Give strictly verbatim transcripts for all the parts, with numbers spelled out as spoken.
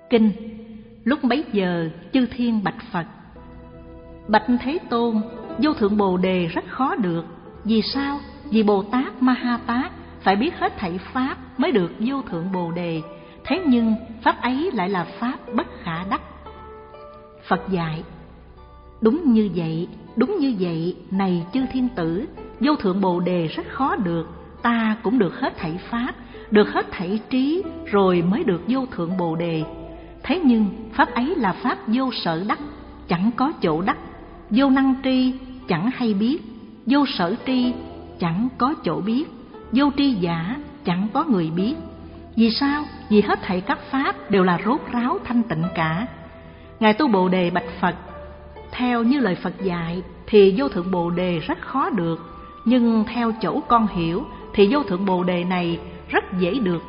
Kinh. Lúc bấy giờ chư thiên bạch Phật: Bạch Thế Tôn, vô thượng Bồ Đề rất khó được. Vì sao? Vì Bồ Tát Ma Ha Tát phải biết hết thảy pháp mới được vô thượng Bồ Đề. Thế nhưng pháp ấy lại là pháp bất khả đắc. Phật dạy: Đúng như vậy, đúng như vậy, này chư thiên tử, vô thượng Bồ Đề rất khó được. Ta cũng được hết thảy pháp, được hết thảy trí, rồi mới được vô thượng Bồ Đề. Thế nhưng pháp ấy là pháp vô sở đắc, chẳng có chỗ đắc. Vô năng tri, chẳng hay biết. Vô sở tri, chẳng có chỗ biết. Vô tri giả, chẳng có người biết. Vì sao? Vì hết thảy các pháp đều là rốt ráo thanh tịnh cả. Ngài Tu Bồ Đề bạch Phật: Theo như lời Phật dạy thì vô thượng Bồ Đề rất khó được, nhưng theo chỗ con hiểu thì vô thượng Bồ Đề này rất dễ được.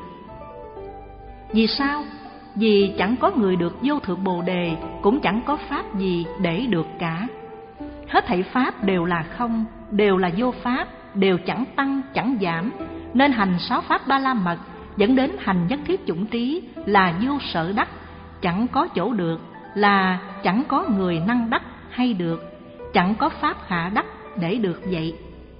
Vì sao? Vì chẳng có người được vô thượng Bồ Đề, cũng chẳng có pháp gì để được cả. Hết thảy pháp đều là không, đều là vô pháp, đều chẳng tăng chẳng giảm, nên hành sáu pháp ba la mật dẫn đến hành nhất thiết chủng trí là vô sở đắc, chẳng có chỗ được, là chẳng có người năng đắc hay được, chẳng có pháp khả đắc để được vậy.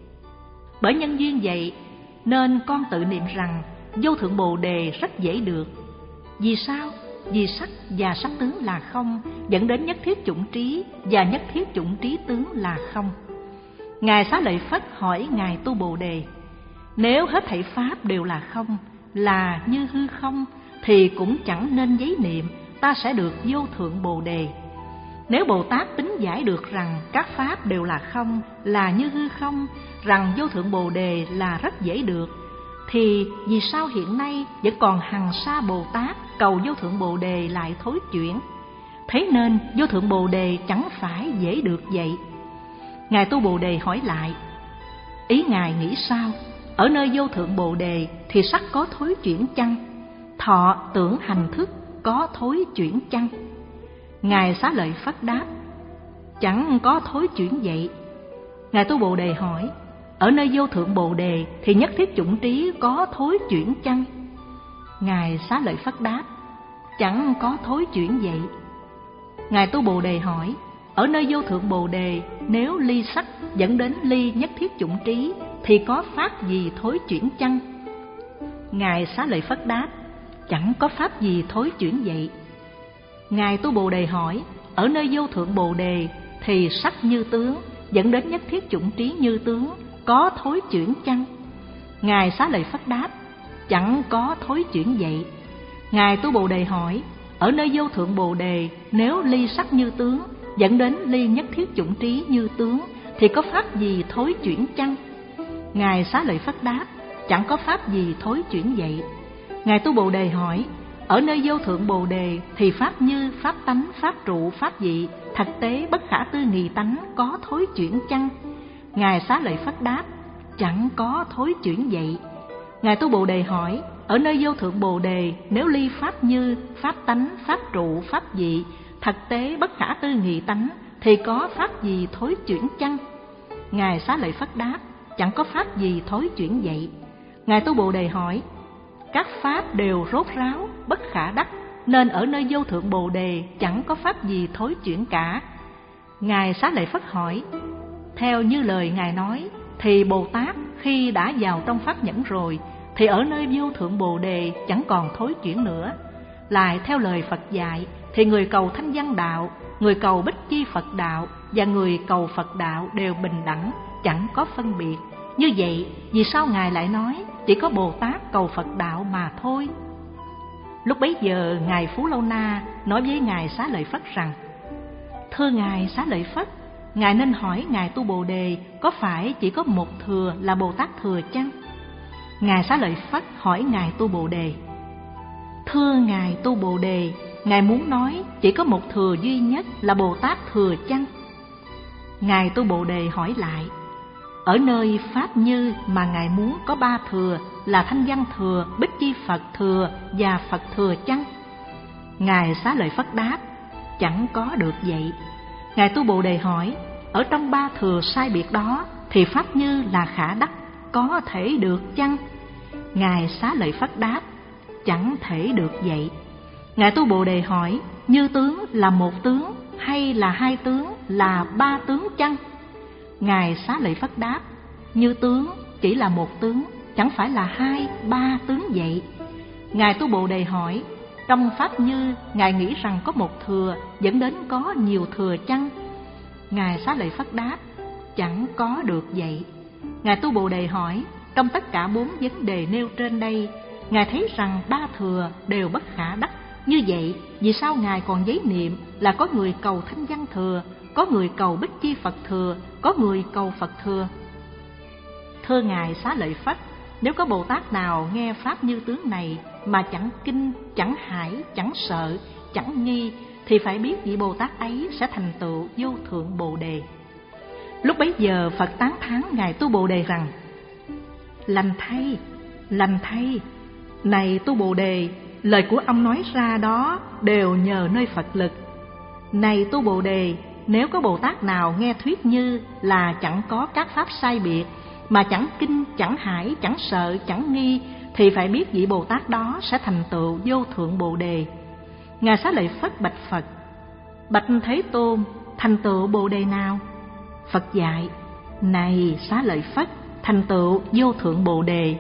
Bởi nhân duyên vậy nên con tự niệm rằng vô thượng Bồ Đề rất dễ được. Vì sao? Vì sắc và sắc tướng là không, dẫn đến nhất thiết chủng trí, và nhất thiết chủng trí tướng là không. Ngài Xá Lợi Phất hỏi Ngài Tu Bồ Đề: Nếu hết thảy pháp đều là không, là như hư không, thì cũng chẳng nên giấy niệm ta sẽ được vô thượng Bồ Đề. Nếu Bồ Tát tính giải được rằng các pháp đều là không, là như hư không, rằng vô thượng Bồ Đề là rất dễ được, thì vì sao hiện nay vẫn còn hằng sa Bồ Tát cầu vô thượng Bồ Đề lại thối chuyển? Thế nên vô thượng Bồ Đề chẳng phải dễ được vậy. Ngài Tu Bồ Đề hỏi lại: Ý Ngài nghĩ sao? Ở nơi vô thượng Bồ Đề thì sắc có thối chuyển chăng? Thọ tưởng hành thức có thối chuyển chăng? Ngài Xá Lợi Phất đáp: Chẳng có thối chuyển vậy. Ngài Tu Bồ Đề hỏi: Ở nơi vô thượng Bồ Đề thì nhất thiết chủng trí có thối chuyển chăng? Ngài Xá Lợi Phất đáp: Chẳng có thối chuyển vậy. Ngài Tu Bồ Đề hỏi: Ở nơi vô thượng Bồ Đề, nếu ly sắc dẫn đến ly nhất thiết chủng trí thì có pháp gì thối chuyển chăng? Ngài Xá Lợi Phất đáp: Chẳng có pháp gì thối chuyển vậy. Ngài Tu Bồ Đề hỏi: Ở nơi vô thượng Bồ Đề thì sắc như tướng dẫn đến nhất thiết chủng trí như tướng có thối chuyển chăng? Ngài Xá Lợi Phất đáp: Chẳng có thối chuyển vậy. Ngài Tu Bồ Đề hỏi: Ở nơi vô thượng Bồ Đề, nếu ly sắc như tướng dẫn đến ly nhất thiết chủng trí như tướng thì có pháp gì thối chuyển chăng? Ngài Xá Lợi Phất đáp: Chẳng có pháp gì thối chuyển vậy. Ngài Tu Bồ Đề hỏi: Ở nơi vô thượng Bồ Đề thì pháp như, pháp tánh, pháp trụ, pháp vị, thực tế bất khả tư nghị tánh có thối chuyển chăng? Ngài Xá Lợi Phất đáp: Chẳng có thối chuyển vậy. Ngài Tu Bồ Đề hỏi: Ở nơi vô thượng Bồ Đề, nếu ly pháp như, pháp tánh, pháp trụ, pháp vị, thực tế bất khả tư nghị tánh thì có pháp gì thối chuyển chăng? Ngài Xá Lợi Phất đáp: Chẳng có pháp gì thối chuyển vậy. Ngài Tu Bồ Đề hỏi: Các pháp đều rốt ráo, bất khả đắc, nên ở nơi vô thượng Bồ Đề chẳng có pháp gì thối chuyển cả. Ngài Xá Lợi Phất hỏi: Theo như lời Ngài nói, thì Bồ Tát khi đã vào trong pháp nhẫn rồi, thì ở nơi vô thượng Bồ Đề chẳng còn thối chuyển nữa. Lại theo lời Phật dạy, thì người cầu thanh văn đạo, người cầu bích chi Phật đạo và người cầu Phật đạo đều bình đẳng, chẳng có phân biệt. Như vậy, vì sao Ngài lại nói chỉ có Bồ Tát cầu Phật đạo mà thôi? Lúc bấy giờ, Ngài Phú Lâu Na nói với Ngài Xá Lợi Phất rằng: Thưa Ngài Xá Lợi Phất, Ngài nên hỏi Ngài Tu Bồ Đề có phải chỉ có một thừa là Bồ Tát thừa chăng? Ngài Xá Lợi Phất hỏi Ngài Tu Bồ Đề: Thưa Ngài Tu Bồ Đề, Ngài muốn nói chỉ có một thừa duy nhất là Bồ Tát thừa chăng? Ngài Tu Bồ Đề hỏi lại: Ở nơi pháp như mà Ngài muốn có ba thừa là thanh văn thừa, bích chi Phật thừa và Phật thừa chăng? Ngài Xá Lợi Phất đáp: Chẳng có được vậy. Ngài Tu Bồ Đề hỏi: Ở trong ba thừa sai biệt đó thì pháp như là khả đắc, có thể được chăng? Ngài Xá Lợi Phất đáp: Chẳng thể được vậy. Ngài Tu Bồ Đề hỏi: như tướng là một tướng hay là hai tướng, là ba tướng chăng? Ngài Xá Lợi Phất đáp: như tướng chỉ là một tướng, chẳng phải là hai, ba tướng vậy. Ngài Tu Bồ Đề hỏi: trong pháp như, Ngài nghĩ rằng có một thừa dẫn đến có nhiều thừa chăng? Ngài Xá Lợi Phất đáp: chẳng có được vậy. Ngài Tu Bồ Đề hỏi: trong tất cả bốn vấn đề nêu trên đây, Ngài thấy rằng ba thừa đều bất khả đắc. Như vậy, vì sao Ngài còn giấy niệm là có người cầu Thanh Văn thừa, có người cầu Bích Chi Phật thừa, có người cầu Phật thừa? Thưa Ngài Xá Lợi Phất, nếu có Bồ Tát nào nghe pháp như tướng này mà chẳng kinh, chẳng hải, chẳng sợ, chẳng nghi, thì phải biết vị Bồ Tát ấy sẽ thành tựu vô thượng Bồ Đề. Lúc bấy giờ Phật tán thán Ngài Tu Bồ Đề rằng: lành thay, lành thay, này Tu Bồ Đề, lời của ông nói ra đó đều nhờ nơi Phật lực. Này Tu Bồ Đề, nếu có Bồ Tát nào nghe thuyết như là chẳng có các pháp sai biệt, mà chẳng kinh, chẳng hải, chẳng sợ, chẳng nghi, thì phải biết vị Bồ Tát đó sẽ thành tựu vô thượng Bồ Đề. Ngài Xá Lợi Phất bạch Phật: bạch Thế Tôn, thành tựu Bồ Đề nào? Phật dạy: này Xá Lợi Phất, thành tựu vô thượng Bồ Đề.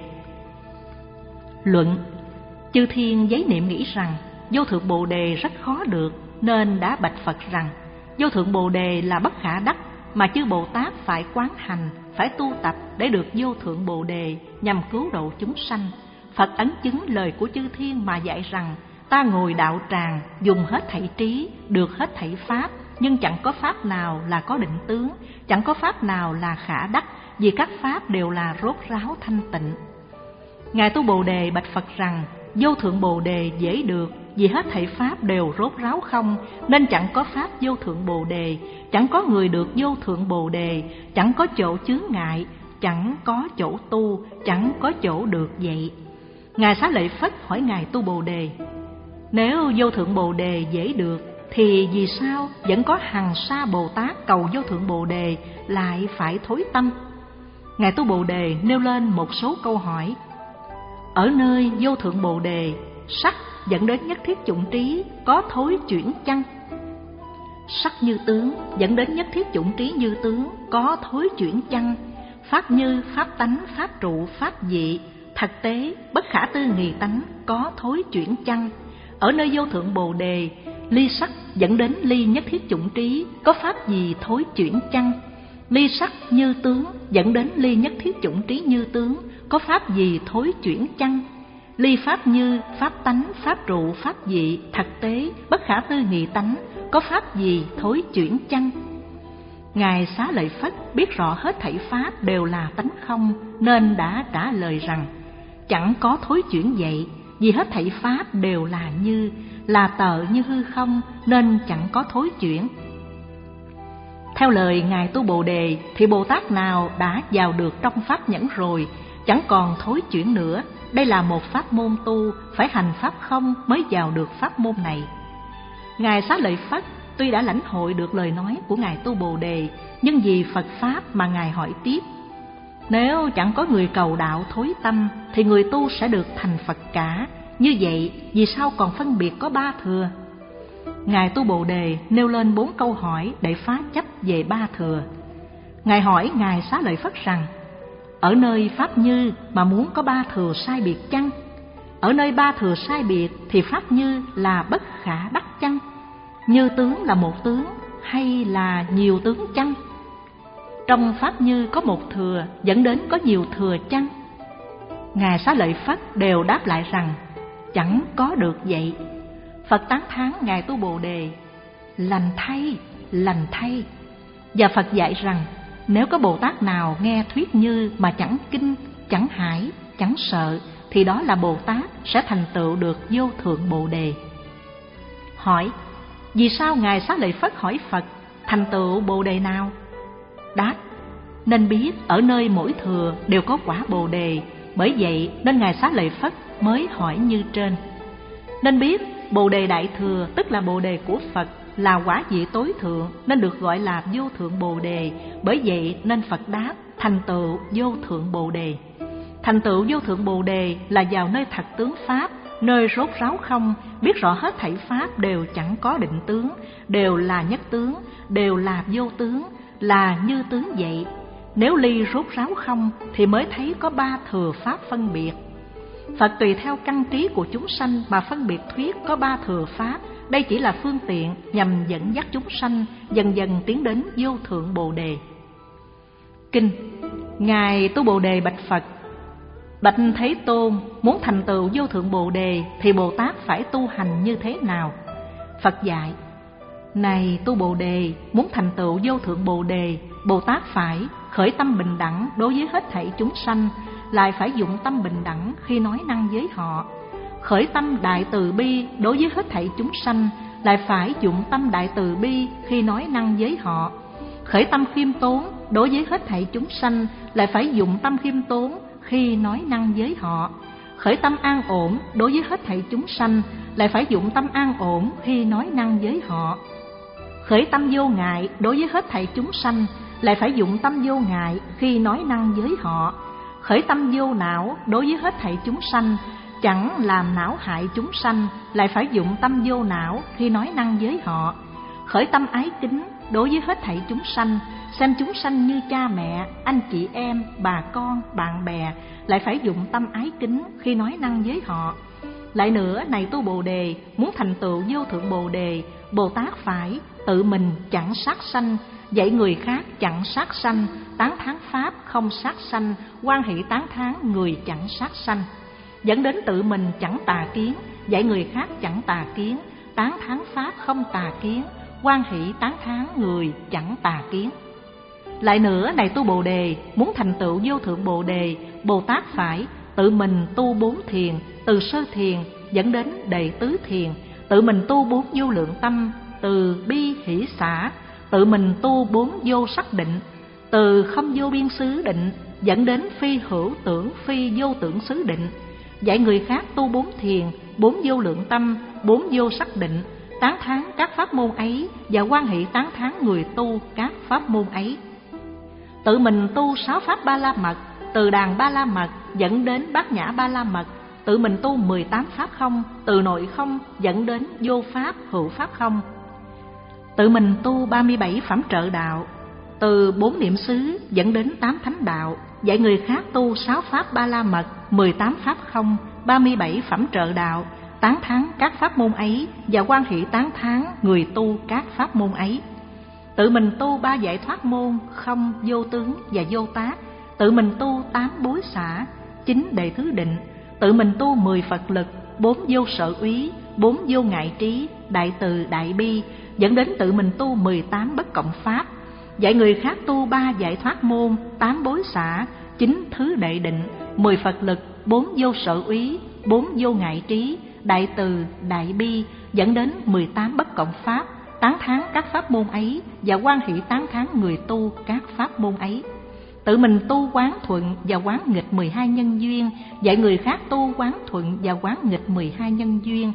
Luận: chư thiên giấy niệm nghĩ rằng vô thượng Bồ Đề rất khó được, nên đã bạch Phật rằng vô thượng Bồ Đề là bất khả đắc, mà chư Bồ Tát phải quán hành, phải tu tập để được vô thượng Bồ Đề, nhằm cứu độ chúng sanh. Phật ấn chứng lời của chư thiên mà dạy rằng: ta ngồi đạo tràng, dùng hết thảy trí, được hết thảy pháp, nhưng chẳng có pháp nào là có định tướng, chẳng có pháp nào là khả đắc, vì các pháp đều là rốt ráo thanh tịnh. Ngài Tu Bồ Đề bạch Phật rằng: vô thượng Bồ Đề dễ được, vì hết thảy pháp đều rốt ráo không, nên chẳng có pháp vô thượng Bồ Đề, chẳng có người được vô thượng Bồ Đề, chẳng có chỗ chướng ngại, chẳng có chỗ tu, chẳng có chỗ được vậy. Ngài Xá Lợi Phất hỏi Ngài Tu Bồ Đề: nếu vô thượng Bồ Đề dễ được, thì vì sao vẫn có hằng sa Bồ Tát cầu vô thượng Bồ Đề lại phải thối tâm? Ngài Tu Bồ Đề nêu lên một số câu hỏi. Ở nơi vô thượng Bồ Đề, sắc dẫn đến nhất thiết chủng trí có thối chuyển chăng? Sắc như tướng dẫn đến nhất thiết chủng trí như tướng có thối chuyển chăng? Pháp như, pháp tánh, pháp trụ, pháp dị, thật tế, bất khả tư nghị tánh có thối chuyển chăng? Ở nơi vô thượng Bồ Đề, ly sắc dẫn đến ly nhất thiết chủng trí có pháp gì thối chuyển chăng? Ly sắc như tướng dẫn đến ly nhất thiết chủng trí như tướng có pháp gì thối chuyển chăng? Ly pháp như, pháp tánh, pháp trụ, pháp dị, thật tế, bất khả tư nghị tánh có pháp gì thối chuyển chăng? Ngài Xá Lợi Phất biết rõ hết thảy pháp đều là tánh không, nên đã trả lời rằng: chẳng có thối chuyển vậy, vì hết thảy pháp đều là như, là tợ như hư không, nên chẳng có thối chuyển. Theo lời Ngài Tu Bồ Đề, thì Bồ Tát nào đã vào được trong pháp nhẫn rồi, chẳng còn thối chuyển nữa. Đây là một pháp môn tu, phải hành pháp không mới vào được pháp môn này. Ngài Xá Lợi Phất tuy đã lãnh hội được lời nói của Ngài Tu Bồ Đề, nhưng vì Phật Pháp mà Ngài hỏi tiếp: nếu chẳng có người cầu đạo thối tâm, thì người tu sẽ được thành Phật cả. Như vậy, vì sao còn phân biệt có ba thừa? Ngài Tu Bồ Đề nêu lên bốn câu hỏi để phá chấp về ba thừa. Ngài hỏi Ngài Xá Lợi Phất rằng: ở nơi pháp như mà muốn có ba thừa sai biệt chăng? Ở nơi ba thừa sai biệt thì pháp như là bất khả đắc chăng? Như tướng là một tướng hay là nhiều tướng chăng? Trong pháp như có một thừa dẫn đến có nhiều thừa chăng? Ngài Xá Lợi Phất đều đáp lại rằng: chẳng có được vậy. Phật tán thán Ngài Tu Bồ Đề: lành thay, lành thay. Và Phật dạy rằng: nếu có Bồ Tát nào nghe thuyết như mà chẳng kinh, chẳng hải, chẳng sợ, thì đó là Bồ Tát sẽ thành tựu được vô thượng Bồ Đề. Hỏi: vì sao Ngài Xá Lợi Phất hỏi Phật thành tựu Bồ Đề nào? Đáp: nên biết ở nơi mỗi thừa đều có quả Bồ Đề, bởi vậy nên Ngài Xá Lợi Phất mới hỏi như trên. Nên biết Bồ Đề Đại Thừa tức là Bồ Đề của Phật, là quả vị tối thượng, nên được gọi là vô thượng Bồ Đề. Bởi vậy nên Phật đáp: thành tựu vô thượng Bồ Đề. Thành tựu vô thượng Bồ Đề là vào nơi thật tướng Pháp, nơi rốt ráo không, biết rõ hết thảy pháp đều chẳng có định tướng, đều là nhất tướng, đều là vô tướng, là như tướng vậy. Nếu ly rốt ráo không thì mới thấy có ba thừa pháp phân biệt. Phật tùy theo căn trí của chúng sanh mà phân biệt thuyết có ba thừa pháp. Đây chỉ là phương tiện nhằm dẫn dắt chúng sanh dần dần tiến đến vô thượng Bồ Đề. Kinh. Ngài Tu Bồ Đề bạch Phật: Bạch Thế Tôn, muốn thành tựu vô thượng Bồ Đề thì Bồ Tát phải tu hành như thế nào? Phật dạy: Này Tu Bồ Đề, muốn thành tựu vô thượng Bồ Đề, Bồ Tát phải khởi tâm bình đẳng đối với hết thảy chúng sanh, lại phải dụng tâm bình đẳng khi nói năng với họ. Khởi tâm đại từ bi đối với hết thảy chúng sanh, lại phải dụng tâm đại từ bi khi nói năng với họ. Khởi tâm khiêm tốn đối với hết thảy chúng sanh, lại phải dụng tâm khiêm tốn khi nói năng với họ. Khởi tâm an ổn đối với hết thảy chúng sanh, lại phải dụng tâm an ổn khi nói năng với họ. Khởi tâm vô ngại đối với hết thảy chúng sanh, lại phải dụng tâm vô ngại khi nói năng với họ. Khởi tâm vô não đối với hết thảy chúng sanh, chẳng làm não hại chúng sanh, lại phải dụng tâm vô não khi nói năng với họ. Khởi tâm ái kính đối với hết thảy chúng sanh, xem chúng sanh như cha mẹ, anh chị em, bà con, bạn bè, lại phải dụng tâm ái kính khi nói năng với họ. Lại nữa, này Tu Bồ Đề, muốn thành tựu vô thượng Bồ Đề, Bồ Tát phải tự mình chẳng sát sanh, dạy người khác chẳng sát sanh, tán thán pháp không sát sanh, hoan hỷ tán thán người chẳng sát sanh. Dẫn đến tự mình chẳng tà kiến, dạy người khác chẳng tà kiến, tán thán pháp không tà kiến, hoan hỷ tán thán người chẳng tà kiến. Lại nữa, này Tu Bồ Đề, muốn thành tựu vô thượng Bồ Đề, Bồ Tát phải tự mình tu bốn thiền, từ sơ thiền dẫn đến đệ tứ thiền, tự mình tu bốn vô lượng tâm, từ bi hỷ xả, tự mình tu bốn vô sắc định, từ không vô biên xứ định dẫn đến phi hữu tưởng phi vô tưởng xứ định. Dạy người khác tu bốn thiền, bốn vô lượng tâm, bốn vô sắc định, tán thán các pháp môn ấy và hoan hỷ tán thán người tu các pháp môn ấy. Tự mình tu sáu pháp ba la mật, từ đàn ba la mật dẫn đến bát nhã ba la mật, tự mình tu mười tám pháp không, từ nội không dẫn đến vô pháp hữu pháp không. Tự mình tu ba mươi bảy phẩm trợ đạo, từ bốn niệm xứ dẫn đến tám thánh đạo. Dạy người khác tu sáu pháp ba la mật, mười tám pháp không, ba mươi bảy phẩm trợ đạo, tán thán các pháp môn ấy và hoan hỷ tán thán người tu các pháp môn ấy. Tự mình tu ba giải thoát môn, không, vô tướng và vô tác. Tự mình tu tám bối xả, chín đệ thứ định. Tự mình tu mười Phật lực, bốn vô sở úy, bốn vô ngại trí, đại từ đại bi, dẫn đến tự mình tu mười tám bất cộng pháp. Dạy người khác tu ba giải thoát môn, tám bối xả, chín thứ đệ định, mười Phật lực, bốn vô sở úy, bốn vô ngại trí, đại từ đại bi, dẫn đến mười tám bất cộng pháp, tán thán các pháp môn ấy và hoan hỷ tán thán người tu các pháp môn ấy. Tự mình tu quán thuận và quán nghịch mười hai nhân duyên, dạy người khác tu quán thuận và quán nghịch mười hai nhân duyên,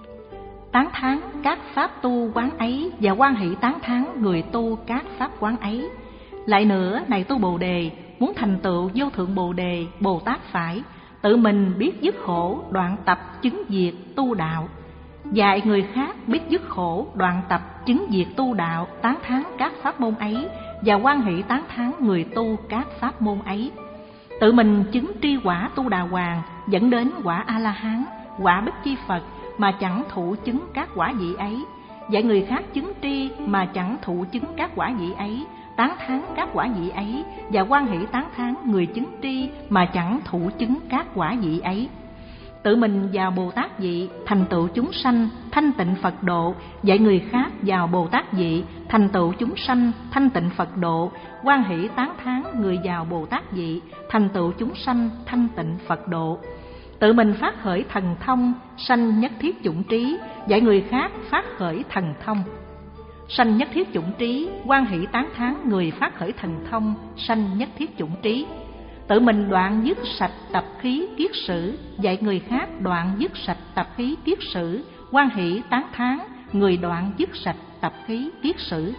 tán thán các pháp tu quán ấy và hoan hỷ tán thán người tu các pháp quán ấy. Lại nữa, này Tu Bồ Đề, muốn thành tựu vô thượng Bồ Đề, Bồ Tát phải tự mình biết dứt khổ, đoạn tập chứng diệt tu đạo. Dạy người khác biết dứt khổ, đoạn tập chứng diệt tu đạo, tán thán các pháp môn ấy và hoan hỷ tán thán người tu các pháp môn ấy. Tự mình chứng tri quả tu đà hoàng, dẫn đến quả A La Hán, quả Bích Chi Phật mà chẳng thụ chứng các quả vị ấy. Dạy người khác chứng tri mà chẳng thụ chứng các quả vị ấy, tán thán các quả vị ấy và hoan hỷ tán thán người chứng tri mà chẳng thụ chứng các quả vị ấy. Tự mình vào Bồ Tát vị, thành tựu chúng sanh, thanh tịnh Phật độ. Dạy người khác vào Bồ Tát vị, thành tựu chúng sanh, thanh tịnh Phật độ. Hoan hỷ tán thán người vào Bồ Tát vị, thành tựu chúng sanh, thanh tịnh Phật độ. Tự mình phát khởi thần thông, sanh nhất thiết chủng trí. Dạy người khác phát khởi thần thông, sanh nhất thiết chủng trí. Hoan hỷ tán thán người phát khởi thần thông, sanh nhất thiết chủng trí. Tự mình đoạn dứt sạch tập khí kiết sử. Dạy người khác đoạn dứt sạch tập khí kiết sử. Hoan hỷ tán thán người đoạn dứt sạch tập khí kiết sử.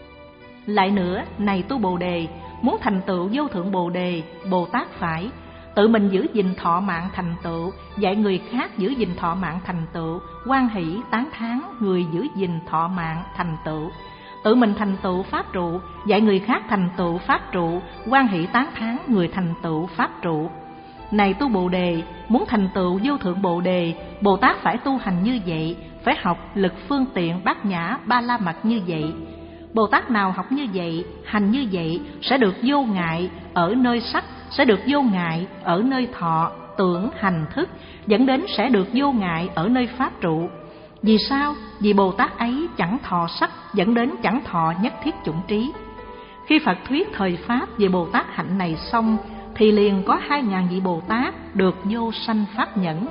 Lại nữa, này Tu Bồ Đề, muốn thành tựu vô thượng Bồ Đề, Bồ Tát phải tự mình giữ gìn thọ mạng thành tựu, dạy người khác giữ gìn thọ mạng thành tựu, hoan hỷ tán thán người giữ gìn thọ mạng thành tựu. Tự mình thành tựu pháp trụ, dạy người khác thành tựu pháp trụ, hoan hỷ tán thán người thành tựu pháp trụ. Này tu Bồ Đề, muốn thành tựu vô thượng Bồ Đề, Bồ Tát phải tu hành như vậy, phải học lực phương tiện bát nhã ba la mật như vậy. Bồ Tát nào học như vậy, hành như vậy, sẽ được vô ngại ở nơi sắc, sẽ được vô ngại ở nơi thọ, tưởng, hành, thức, dẫn đến sẽ được vô ngại ở nơi pháp trụ. Vì sao? Vì Bồ Tát ấy chẳng thọ sắc, dẫn đến chẳng thọ nhất thiết chủng trí. Khi Phật thuyết thời pháp về Bồ Tát hạnh này xong, thì liền có hai ngàn vị Bồ Tát được vô sanh pháp nhẫn.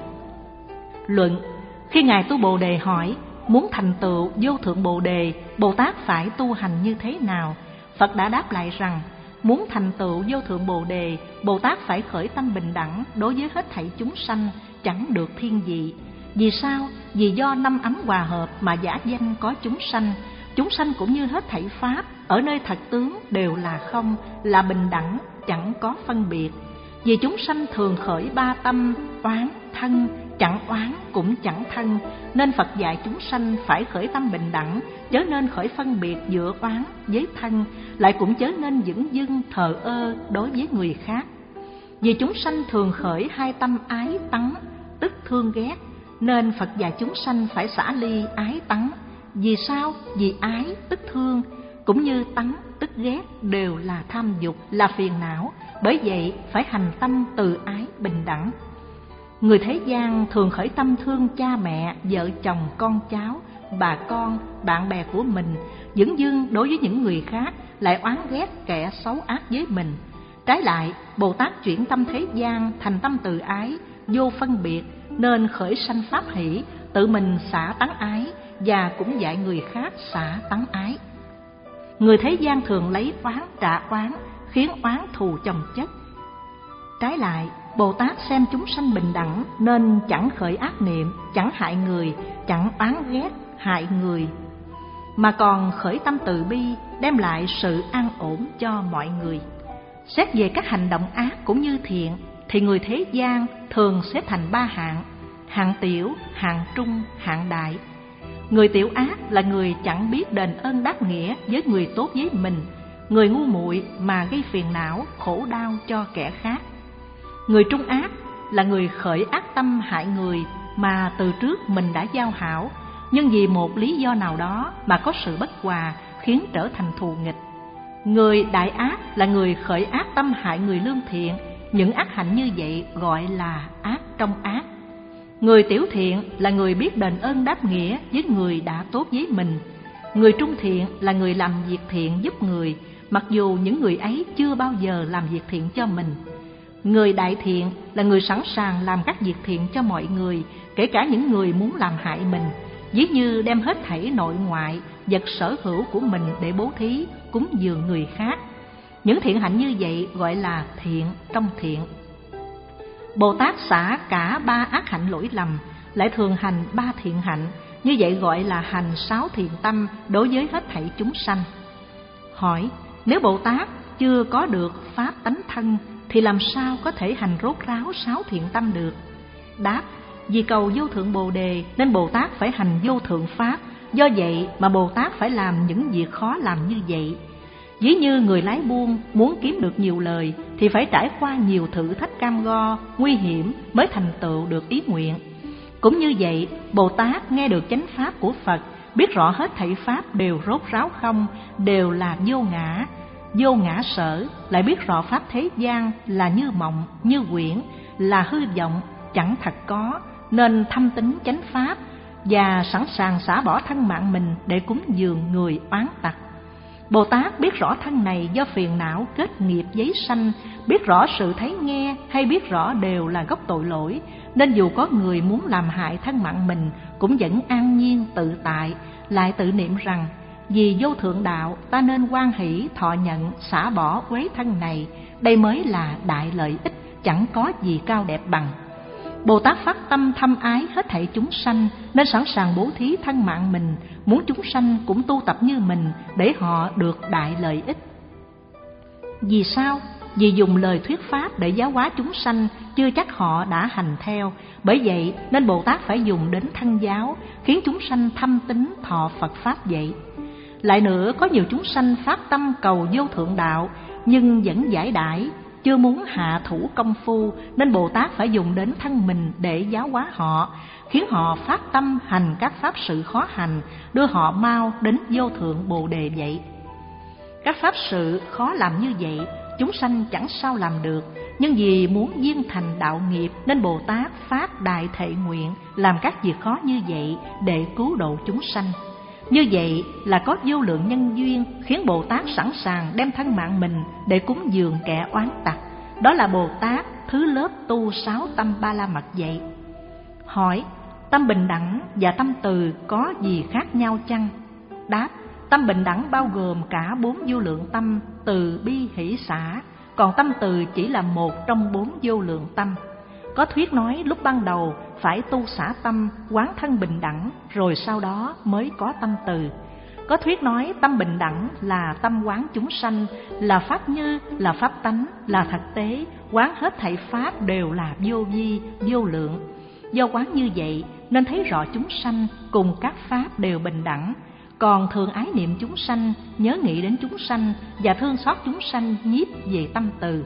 Luận: khi Ngài tu Bồ Đề hỏi, muốn thành tựu vô thượng Bồ Đề, Bồ Tát phải tu hành như thế nào? Phật đã đáp lại rằng, muốn thành tựu vô thượng Bồ Đề, Bồ Tát phải khởi tâm bình đẳng đối với hết thảy chúng sanh, chẳng được thiên vị. Vì sao? Vì do năm ấm hòa hợp mà giả danh có chúng sanh. Chúng sanh cũng như hết thảy pháp, ở nơi thật tướng đều là không, là bình đẳng, chẳng có phân biệt. Vì chúng sanh thường khởi ba tâm, oán, thân, chẳng oán cũng chẳng thân, nên Phật dạy chúng sanh phải khởi tâm bình đẳng, chớ nên khởi phân biệt giữa oán với thân, lại cũng chớ nên dửng dưng thờ ơ đối với người khác. Vì chúng sanh thường khởi hai tâm ái tắng, tức thương ghét, nên Phật dạy chúng sanh phải xả ly ái tắng. Vì sao? Vì ái tức thương, cũng như tắng tức ghét đều là tham dục, là phiền não. Bởi vậy phải hành tâm từ ái bình đẳng. Người thế gian thường khởi tâm thương cha mẹ, vợ chồng, con cháu, bà con, bạn bè của mình, dửng dưng đối với những người khác, lại oán ghét kẻ xấu ác với mình. Trái lại, Bồ Tát chuyển tâm thế gian thành tâm từ ái, vô phân biệt, nên khởi sanh pháp hỷ, tự mình xả tắng ái, và cũng dạy người khác xả tắng ái. Người thế gian thường lấy oán trả oán, khiến oán thù chồng chất. Trái lại, Bồ Tát xem chúng sanh bình đẳng, nên chẳng khởi ác niệm, chẳng hại người, chẳng oán ghét, hại người, mà còn khởi tâm từ bi, đem lại sự an ổn cho mọi người. Xét về các hành động ác cũng như thiện, thì người thế gian thường xếp thành ba hạng: hạng tiểu, hạng trung, hạng đại. Người tiểu ác là người chẳng biết đền ơn đáp nghĩa với người tốt với mình, người ngu muội mà gây phiền não, khổ đau cho kẻ khác. Người trung ác là người khởi ác tâm hại người mà từ trước mình đã giao hảo, nhưng vì một lý do nào đó mà có sự bất hòa khiến trở thành thù nghịch. Người đại ác là người khởi ác tâm hại người lương thiện, những ác hạnh như vậy gọi là ác trong ác. Người tiểu thiện là người biết đền ơn đáp nghĩa với người đã tốt với mình. Người trung thiện là người làm việc thiện giúp người, mặc dù những người ấy chưa bao giờ làm việc thiện cho mình. Người đại thiện là người sẵn sàng làm các việc thiện cho mọi người, kể cả những người muốn làm hại mình, ví như đem hết thảy nội ngoại, vật sở hữu của mình để bố thí, cúng dường người khác. Những thiện hạnh như vậy gọi là thiện trong thiện. Bồ Tát xả cả ba ác hạnh lỗi lầm, lại thường hành ba thiện hạnh, như vậy gọi là hành sáu thiện tâm đối với hết thảy chúng sanh. Hỏi: nếu Bồ Tát chưa có được pháp tánh thân, thì làm sao có thể hành rốt ráo sáu thiện tâm được? Đáp: vì cầu vô thượng Bồ Đề nên Bồ Tát phải hành vô thượng pháp, do vậy mà Bồ Tát phải làm những việc khó làm như vậy. Ví như người lái buôn muốn kiếm được nhiều lời thì phải trải qua nhiều thử thách cam go, nguy hiểm mới thành tựu được ý nguyện. Cũng như vậy, Bồ Tát nghe được chánh pháp của Phật, biết rõ hết thảy pháp đều rốt ráo không, đều là vô ngã, vô ngã sở, lại biết rõ pháp thế gian là như mộng, như quyển, là hư vọng, chẳng thật có, nên thâm tín chánh pháp và sẵn sàng xả bỏ thân mạng mình để cúng dường người oán tặc. Bồ Tát biết rõ thân này do phiền não kết nghiệp giấy sanh, biết rõ sự thấy nghe hay biết rõ đều là gốc tội lỗi, nên dù có người muốn làm hại thân mạng mình cũng vẫn an nhiên tự tại, lại tự niệm rằng vì vô thượng đạo ta nên hoan hỷ thọ nhận xả bỏ quấy thân này, đây mới là đại lợi ích, chẳng có gì cao đẹp bằng. Bồ Tát phát tâm thâm ái hết thảy chúng sanh, nên sẵn sàng bố thí thân mạng mình, muốn chúng sanh cũng tu tập như mình để họ được đại lợi ích. Vì sao? Vì dùng lời thuyết pháp để giáo hóa chúng sanh, chưa chắc họ đã hành theo. Bởi vậy nên Bồ Tát phải dùng đến thân giáo, khiến chúng sanh thâm tín thọ Phật Pháp vậy. Lại nữa, có nhiều chúng sanh phát tâm cầu vô thượng đạo, nhưng vẫn giải đãi, chưa muốn hạ thủ công phu, nên Bồ Tát phải dùng đến thân mình để giáo hóa họ, khiến họ phát tâm hành các pháp sự khó hành, đưa họ mau đến vô thượng Bồ Đề vậy. Các pháp sự khó làm như vậy, chúng sanh chẳng sao làm được, nhưng vì muốn viên thành đạo nghiệp nên Bồ Tát phát đại thệ nguyện làm các việc khó như vậy để cứu độ chúng sanh. Như vậy là có vô lượng nhân duyên khiến Bồ Tát sẵn sàng đem thân mạng mình để cúng dường kẻ oán tặc. Đó là Bồ Tát thứ lớp tu sáu tâm ba la mật vậy. Hỏi: tâm bình đẳng và tâm từ có gì khác nhau chăng? Đáp: tâm bình đẳng bao gồm cả bốn vô lượng tâm từ bi hỷ xả, còn tâm từ chỉ là một trong bốn vô lượng tâm. Có thuyết nói lúc ban đầu phải tu xả tâm, quán thân bình đẳng, rồi sau đó mới có tâm từ. Có thuyết nói tâm bình đẳng là tâm quán chúng sanh, là pháp như, là pháp tánh, là thực tế, quán hết thảy pháp đều là vô vi, vô lượng. Do quán như vậy nên thấy rõ chúng sanh cùng các pháp đều bình đẳng, còn thường ái niệm chúng sanh, nhớ nghĩ đến chúng sanh và thương xót chúng sanh nhiếp về tâm từ.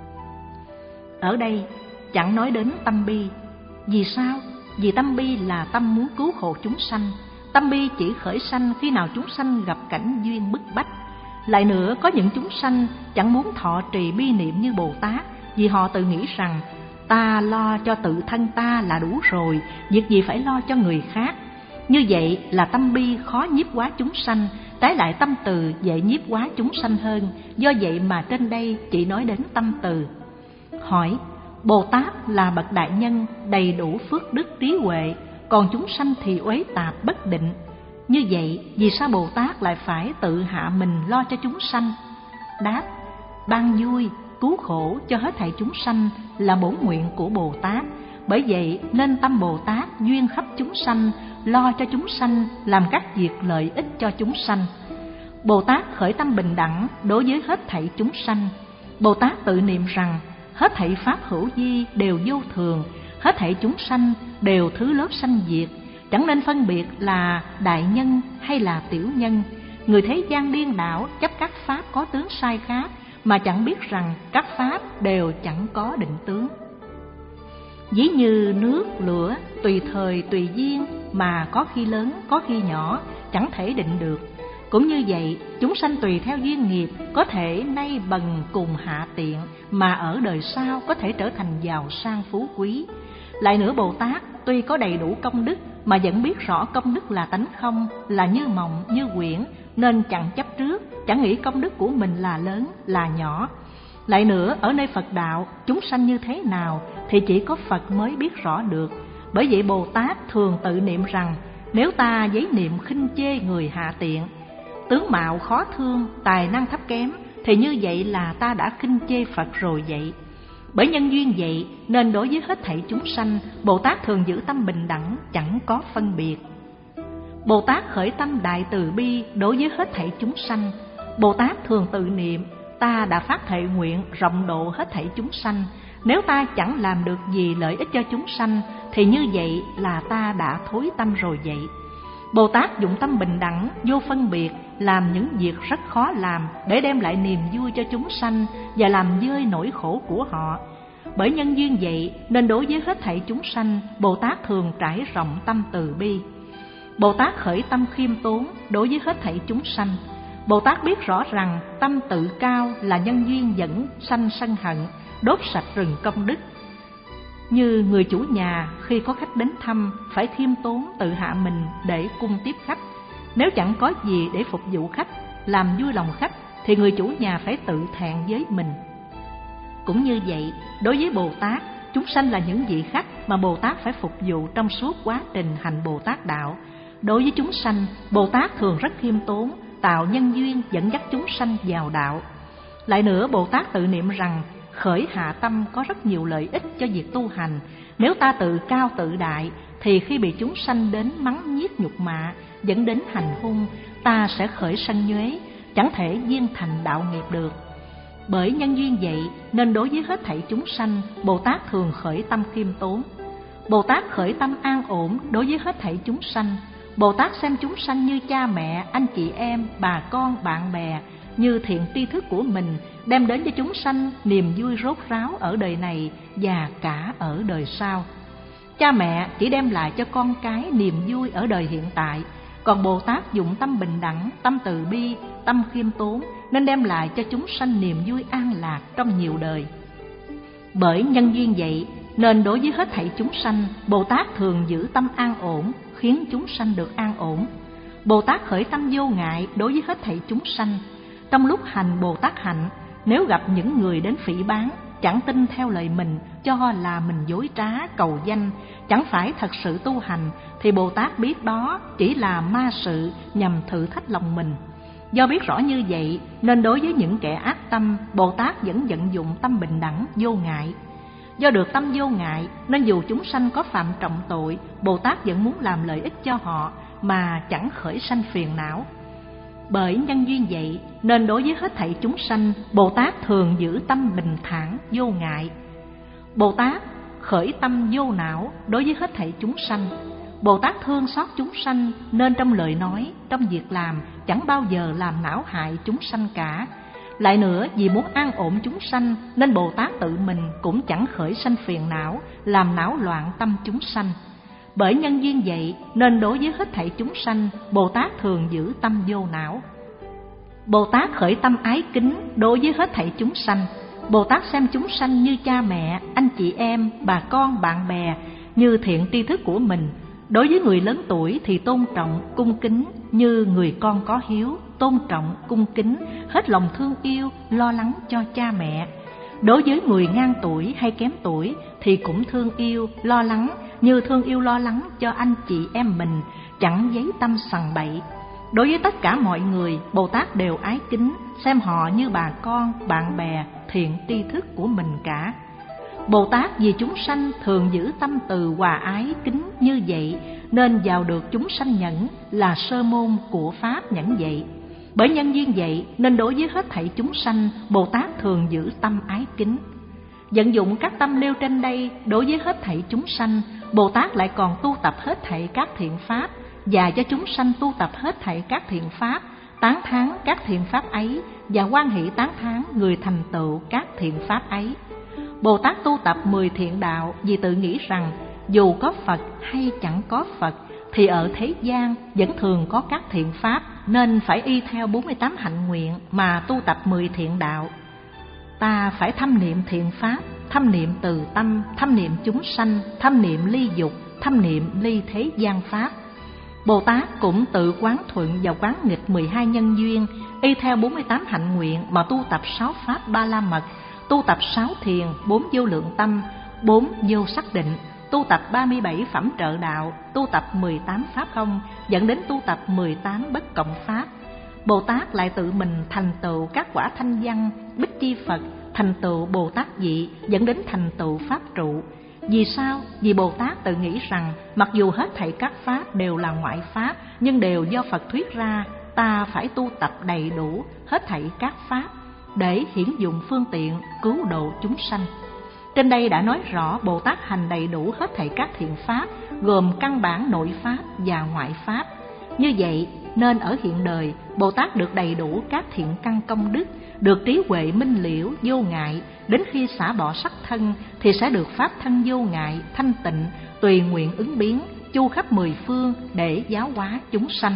Ở đây chẳng nói đến tâm bi. Vì sao? Vì tâm bi là tâm muốn cứu hộ chúng sanh. Tâm bi chỉ khởi sanh khi nào chúng sanh gặp cảnh duyên bức bách. Lại nữa, có những chúng sanh chẳng muốn thọ trì bi niệm như Bồ Tát, vì họ tự nghĩ rằng ta lo cho tự thân ta là đủ rồi, việc gì phải lo cho người khác. Như vậy là tâm bi khó nhiếp hóa chúng sanh, trái lại tâm từ dễ nhiếp hóa chúng sanh hơn. Do vậy mà trên đây chỉ nói đến tâm từ. Hỏi: Bồ Tát là bậc đại nhân, đầy đủ phước đức trí huệ, còn chúng sanh thì uế tạp bất định. Như vậy vì sao Bồ Tát lại phải tự hạ mình lo cho chúng sanh? Đáp: ban vui, cứu khổ cho hết thảy chúng sanh là bổn nguyện của Bồ Tát. Bởi vậy nên tâm Bồ Tát duyên khắp chúng sanh, lo cho chúng sanh, làm các việc lợi ích cho chúng sanh. Bồ Tát khởi tâm bình đẳng đối với hết thảy chúng sanh. Bồ Tát tự niệm rằng hết thảy pháp hữu vi đều vô thường, hết thảy chúng sanh đều thứ lớp sanh diệt, chẳng nên phân biệt là đại nhân hay là tiểu nhân. Người thế gian điên đảo chấp các pháp có tướng sai khác, mà chẳng biết rằng các pháp đều chẳng có định tướng. Ví như nước, lửa, tùy thời tùy duyên mà có khi lớn, có khi nhỏ, chẳng thể định được. Cũng như vậy, chúng sanh tùy theo duyên nghiệp, có thể nay bần cùng hạ tiện, mà ở đời sau có thể trở thành giàu sang phú quý. Lại nữa, Bồ Tát tuy có đầy đủ công đức mà vẫn biết rõ công đức là tánh không, là như mộng, như quyển, nên chẳng chấp trước, chẳng nghĩ công đức của mình là lớn, là nhỏ. Lại nữa, ở nơi Phật đạo, chúng sanh như thế nào thì chỉ có Phật mới biết rõ được. Bởi vậy Bồ Tát thường tự niệm rằng nếu ta giấy niệm khinh chê người hạ tiện, tướng mạo khó thương, tài năng thấp kém, thì như vậy là ta đã khinh chê Phật rồi vậy. Bởi nhân duyên vậy nên đối với hết thảy chúng sanh, Bồ Tát thường giữ tâm bình đẳng, chẳng có phân biệt. Bồ Tát khởi tâm đại từ bi đối với hết thảy chúng sanh. Bồ Tát thường tự niệm ta đã phát thệ nguyện rộng độ hết thảy chúng sanh. Nếu ta chẳng làm được gì lợi ích cho chúng sanh thì như vậy là ta đã thối tâm rồi vậy. Bồ Tát dụng tâm bình đẳng, vô phân biệt, làm những việc rất khó làm để đem lại niềm vui cho chúng sanh và làm vơi nỗi khổ của họ. Bởi nhân duyên vậy nên đối với hết thảy chúng sanh, Bồ Tát thường trải rộng tâm từ bi. Bồ Tát khởi tâm khiêm tốn đối với hết thảy chúng sanh. Bồ Tát biết rõ rằng tâm tự cao là nhân duyên dẫn sanh sân hận, đốt sạch rừng công đức. Như người chủ nhà khi có khách đến thăm phải khiêm tốn tự hạ mình để cung tiếp khách. Nếu chẳng có gì để phục vụ khách, làm vui lòng khách, thì người chủ nhà phải tự thẹn với mình. Cũng như vậy, đối với Bồ Tát, chúng sanh là những vị khách mà Bồ Tát phải phục vụ trong suốt quá trình hành Bồ Tát đạo. Đối với chúng sanh, Bồ Tát thường rất khiêm tốn, tạo nhân duyên dẫn dắt chúng sanh vào đạo. Lại nữa, Bồ Tát tự niệm rằng khởi hạ tâm có rất nhiều lợi ích cho việc tu hành. Nếu ta tự cao tự đại thì khi bị chúng sanh đến mắng nhiếc nhục mạ, dẫn đến hành hung, ta sẽ khởi sân nhuế, chẳng thể viên thành đạo nghiệp được. Bởi nhân duyên vậy nên đối với hết thảy chúng sanh, Bồ Tát thường khởi tâm khiêm tốn. Bồ Tát khởi tâm an ổn đối với hết thảy chúng sanh. Bồ Tát xem chúng sanh như cha mẹ, anh chị em, bà con, bạn bè, như thiện tri thức của mình, đem đến cho chúng sanh niềm vui rốt ráo ở đời này và cả ở đời sau. Cha mẹ chỉ đem lại cho con cái niềm vui ở đời hiện tại, còn Bồ Tát dụng tâm bình đẳng, tâm từ bi, tâm khiêm tốn nên đem lại cho chúng sanh niềm vui an lạc trong nhiều đời. Bởi nhân duyên vậy nên đối với hết thảy chúng sanh, Bồ Tát thường giữ tâm an ổn, khiến chúng sanh được an ổn. Bồ Tát khởi tâm vô ngại đối với hết thảy chúng sanh. Trong lúc hành Bồ Tát hạnh, nếu gặp những người đến phỉ báng, chẳng tin theo lời mình, cho là mình dối trá, cầu danh, chẳng phải thật sự tu hành, thì Bồ Tát biết đó chỉ là ma sự nhằm thử thách lòng mình. Do biết rõ như vậy nên đối với những kẻ ác tâm, Bồ Tát vẫn vận dụng tâm bình đẳng, vô ngại. Do được tâm vô ngại nên dù chúng sanh có phạm trọng tội, Bồ Tát vẫn muốn làm lợi ích cho họ mà chẳng khởi sanh phiền não. Bởi nhân duyên vậy nên đối với hết thảy chúng sanh, Bồ Tát thường giữ tâm bình thản, vô ngại. Bồ Tát khởi tâm vô não đối với hết thảy chúng sanh. Bồ Tát thương xót chúng sanh nên trong lời nói, trong việc làm chẳng bao giờ làm não hại chúng sanh cả. Lại nữa, vì muốn an ổn chúng sanh nên Bồ Tát tự mình cũng chẳng khởi sanh phiền não, làm não loạn tâm chúng sanh. Bởi nhân duyên vậy nên đối với hết thảy chúng sanh, Bồ Tát thường giữ tâm vô não. Bồ Tát khởi tâm ái kính đối với hết thảy chúng sanh. Bồ Tát xem chúng sanh như cha mẹ, anh chị em, bà con, bạn bè, như thiện tri thức của mình. Đối với người lớn tuổi thì tôn trọng, cung kính, như người con có hiếu, tôn trọng, cung kính, hết lòng thương yêu, lo lắng cho cha mẹ. Đối với người ngang tuổi hay kém tuổi thì cũng thương yêu, lo lắng, như thương yêu lo lắng cho anh chị em mình, chẳng giấy tâm sằng bậy. Đối với tất cả mọi người, Bồ Tát đều ái kính, xem họ như bà con, bạn bè, thiện tri thức của mình cả. Bồ Tát vì chúng sanh thường giữ tâm từ hòa ái kính như vậy, nên vào được chúng sanh nhẫn là sơ môn của Pháp nhẫn vậy. Bởi nhân duyên vậy nên đối với hết thảy chúng sanh, Bồ Tát thường giữ tâm ái kính. Vận dụng các tâm nêu trên đây đối với hết thảy chúng sanh, Bồ Tát lại còn tu tập hết thảy các thiện pháp, và cho chúng sanh tu tập hết thảy các thiện pháp, tán thán các thiện pháp ấy, và hoan hỷ tán thán người thành tựu các thiện pháp ấy. Bồ Tát tu tập mười thiện đạo vì tự nghĩ rằng dù có Phật hay chẳng có Phật thì ở thế gian vẫn thường có các thiện pháp, nên phải y theo bốn mươi tám hạnh nguyện mà tu tập mười thiện đạo. Ta phải thâm niệm thiện pháp, thâm niệm từ tâm, thâm niệm chúng sanh, thâm niệm ly dục, thâm niệm ly thế gian pháp. Bồ Tát cũng tự quán thuận và quán nghịch mười hai nhân duyên, y theo bốn mươi tám hạnh nguyện mà tu tập sáu pháp ba la mật, tu tập sáu thiền, bốn vô lượng tâm, bốn vô sắc định, tu tập ba mươi bảy phẩm trợ đạo, tu tập mười tám pháp không, dẫn đến tu tập mười tám bất cộng pháp. Bồ Tát lại tự mình thành tựu các quả thanh văn, bích chi Phật, thành tựu Bồ Tát vị, dẫn đến thành tựu pháp trụ. Vì sao? Vì Bồ Tát tự nghĩ rằng mặc dù hết thảy các pháp đều là ngoại pháp, nhưng đều do Phật thuyết ra, ta phải tu tập đầy đủ hết thảy các pháp để hiển dụng phương tiện cứu độ chúng sanh. Trên đây đã nói rõ Bồ Tát hành đầy đủ hết thảy các thiện pháp, gồm căn bản nội pháp và ngoại pháp. Như vậy nên ở hiện đời, Bồ Tát được đầy đủ các thiện căn công đức, được trí huệ minh liễu, vô ngại. Đến khi xả bỏ sắc thân thì sẽ được pháp thân vô ngại, thanh tịnh, tùy nguyện ứng biến, chu khắp mười phương để giáo hóa chúng sanh.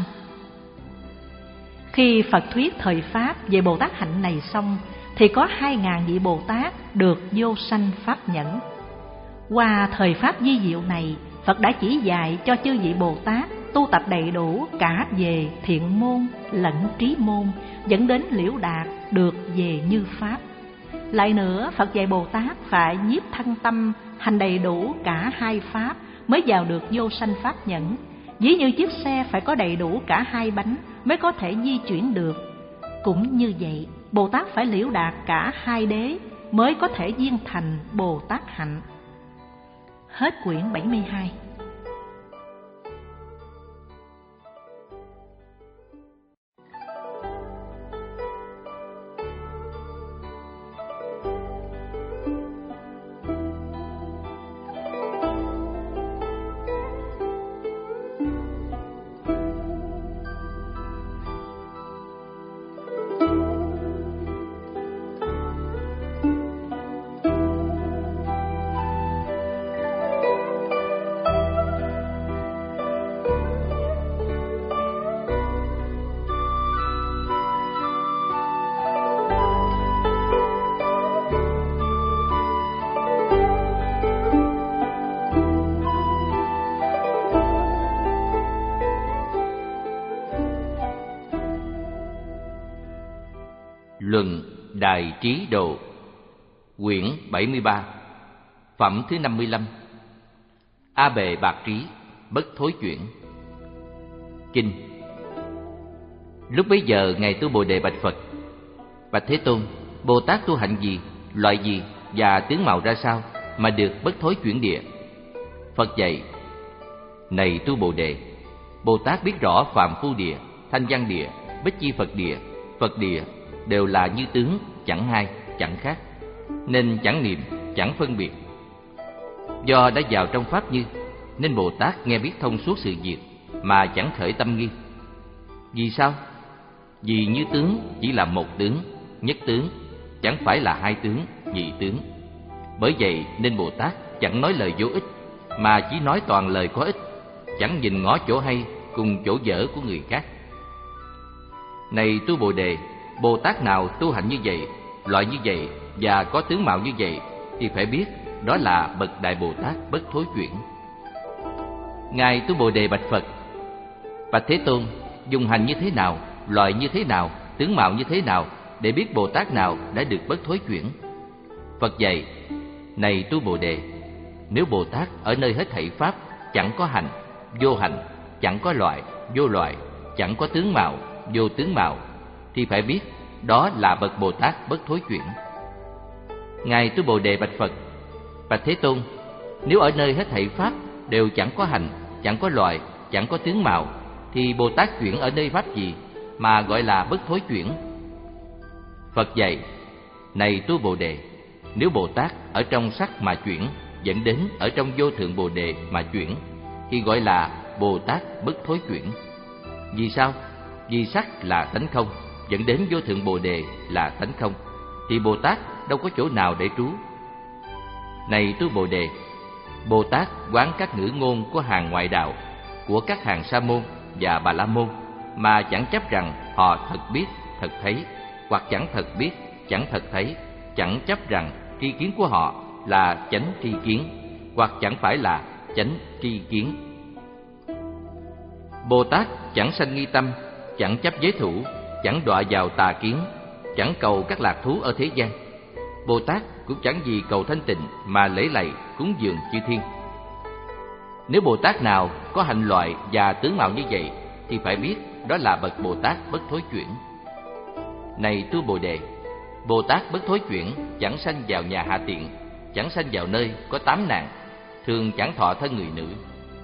Khi Phật thuyết thời Pháp về Bồ Tát hạnh này xong, thì có hai ngàn vị Bồ Tát được vô sanh pháp nhẫn. Qua thời Pháp vi diệu này, Phật đã chỉ dạy cho chư vị Bồ Tát tu tập đầy đủ cả về thiện môn lẫn trí môn, dẫn đến liễu đạt được về như Pháp. Lại nữa, Phật dạy Bồ Tát phải nhiếp thân tâm, hành đầy đủ cả hai Pháp mới vào được vô sanh pháp nhẫn. Ví như chiếc xe phải có đầy đủ cả hai bánh mới có thể di chuyển được. Cũng như vậy, Bồ Tát phải liễu đạt cả hai đế mới có thể viên thành Bồ Tát hạnh. Hết quyển bảy mươi hai. Luận Đại Trí Độ, quyển bảy mươi ba, phẩm thứ năm mươi lăm. A Bệ Bạc Trí, bất thối chuyển. Kinh. Lúc bấy giờ Ngài Tu Bồ Đề bạch Phật: Bạch Thế Tôn, Bồ Tát tu hạnh gì, loại gì và tướng mạo ra sao mà được bất thối chuyển địa? Phật dạy: Này Tu Bồ Đề, Bồ Tát biết rõ phàm phu địa, thanh văn địa, bích chi Phật địa, Phật địa đều là như tướng, chẳng hai, chẳng khác, nên chẳng niệm, chẳng phân biệt. Do đã vào trong pháp như, nên Bồ Tát nghe biết thông suốt sự việc mà chẳng khởi tâm nghi. Vì sao? Vì như tướng chỉ là một tướng, nhất tướng, chẳng phải là hai tướng, nhị tướng. Bởi vậy nên Bồ Tát chẳng nói lời vô ích, mà chỉ nói toàn lời có ích, chẳng nhìn ngó chỗ hay cùng chỗ dở của người khác. Này Tu Bồ Đề, Bồ Tát nào tu hạnh như vậy, loại như vậy và có tướng mạo như vậy, thì phải biết đó là bậc Đại Bồ Tát bất thối chuyển. Ngài Tu Bồ Đề bạch Phật: Bạch Thế Tôn, dùng hành như thế nào, loại như thế nào, tướng mạo như thế nào để biết Bồ Tát nào đã được bất thối chuyển? Phật dạy: Này Tu Bồ Đề, nếu Bồ Tát ở nơi hết thảy pháp chẳng có hành, vô hành, chẳng có loại, vô loại, chẳng có tướng mạo, vô tướng mạo, thì phải biết đó là bậc Bồ Tát bất thối chuyển. Ngài Tu Bồ Đề bạch Phật: Bạch Thế Tôn, nếu ở nơi hết thảy pháp đều chẳng có hành, chẳng có loại, chẳng có tướng mạo, thì Bồ Tát chuyển ở nơi pháp gì mà gọi là bất thối chuyển? Phật dạy: Này Tu Bồ Đề, nếu Bồ Tát ở trong sắc mà chuyển, dẫn đến ở trong vô thượng Bồ Đề mà chuyển, thì gọi là Bồ Tát bất thối chuyển. Vì sao? Vì sắc là tánh không, dẫn đến vô thượng Bồ Đề là tánh không, thì Bồ Tát đâu có chỗ nào để trú. Này Tu Bồ Đề, Bồ Tát quán các ngữ ngôn của hàng ngoại đạo, của các hàng sa môn và bà la môn, mà chẳng chấp rằng họ thật biết, thật thấy, hoặc chẳng thật biết, chẳng thật thấy, chẳng chấp rằng tri kiến của họ là chánh tri kiến, hoặc chẳng phải là chánh tri kiến. Bồ Tát chẳng sanh nghi tâm, chẳng chấp giới thủ, chẳng đọa vào tà kiến, chẳng cầu các lạc thú ở thế gian. Bồ Tát cũng chẳng vì cầu thanh tịnh mà lễ lạy cúng dường chư thiên. Nếu Bồ Tát nào có hành loại và tướng mạo như vậy, thì phải biết đó là bậc Bồ Tát bất thối chuyển. Này Tu Bồ Đề, Bồ Tát bất thối chuyển chẳng sanh vào nhà hạ tiện, chẳng sanh vào nơi có tám nạn, thường chẳng thọ thân người nữ.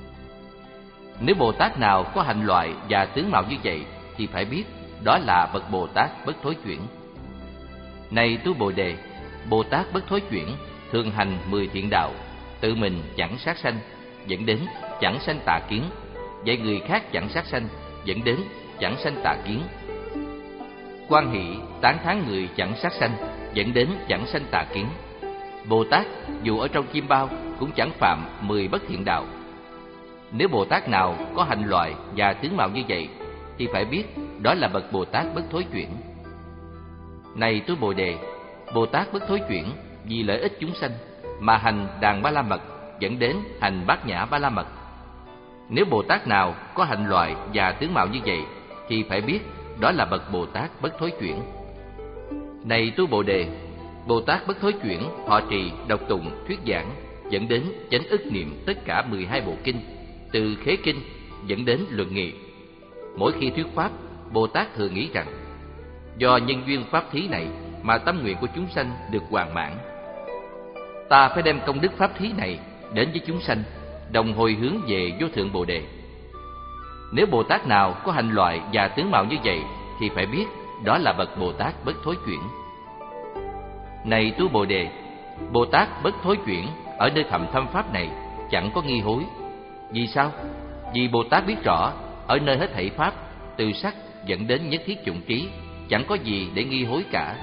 Nếu Bồ Tát nào có hành loại và tướng mạo như vậy, thì phải biết đó là bậc Bồ Tát bất thối chuyển. Này Tu Bồ Đề, Bồ Tát bất thối chuyển thường hành mười thiện đạo, tự mình chẳng sát sanh, dẫn đến chẳng sanh tà kiến, dạy người khác chẳng sát sanh, dẫn đến chẳng sanh tà kiến. Quan hỷ tán thán người chẳng sát sanh, dẫn đến chẳng sanh tà kiến. Bồ Tát dù ở trong chim bao cũng chẳng phạm mười bất thiện đạo. Nếu Bồ Tát nào có hành loại và tướng mạo như vậy, thì phải biết đó là bậc Bồ Tát bất thối chuyển. Này Tu Bồ Đề, Bồ Tát bất thối chuyển vì lợi ích chúng sanh mà hành đàn ba la mật, dẫn đến hành bát nhã ba la mật. Nếu Bồ Tát nào có hành loại và tướng mạo như vậy, thì phải biết đó là bậc Bồ Tát bất thối chuyển. Này Tu Bồ Đề, Bồ Tát bất thối chuyển họ trì, đọc tụng, thuyết giảng, dẫn đến chánh ức niệm tất cả mười hai bộ kinh, từ khế kinh dẫn đến luận nghị. Mỗi khi thuyết pháp, Bồ Tát thường nghĩ rằng do nhân duyên pháp thí này mà tâm nguyện của chúng sanh được hoàn mãn. Ta phải đem công đức pháp thí này đến với chúng sanh, đồng hồi hướng về vô thượng Bồ Đề. Nếu Bồ Tát nào có hành loại và tướng mạo như vậy, thì phải biết đó là bậc Bồ Tát bất thối chuyển. Này Tu Bồ Đề, Bồ Tát bất thối chuyển ở nơi thầm thâm pháp này chẳng có nghi hối. Vì sao? Vì Bồ Tát biết rõ ở nơi hết thảy pháp, từ sắc dẫn đến nhất thiết chủng trí, chẳng có gì để nghi hối cả.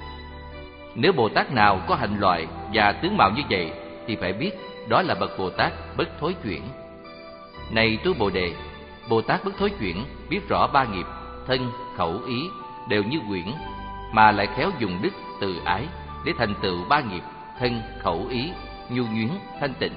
Nếu Bồ Tát nào có hành loại và tướng mạo như vậy, thì phải biết đó là bậc Bồ Tát bất thối chuyển. Này Tu Bồ Đề, Bồ Tát bất thối chuyển biết rõ ba nghiệp, thân, khẩu, ý đều như quyển, mà lại khéo dùng đức, từ ái để thành tựu ba nghiệp, thân, khẩu, ý, nhu nhuyến, thanh tịnh.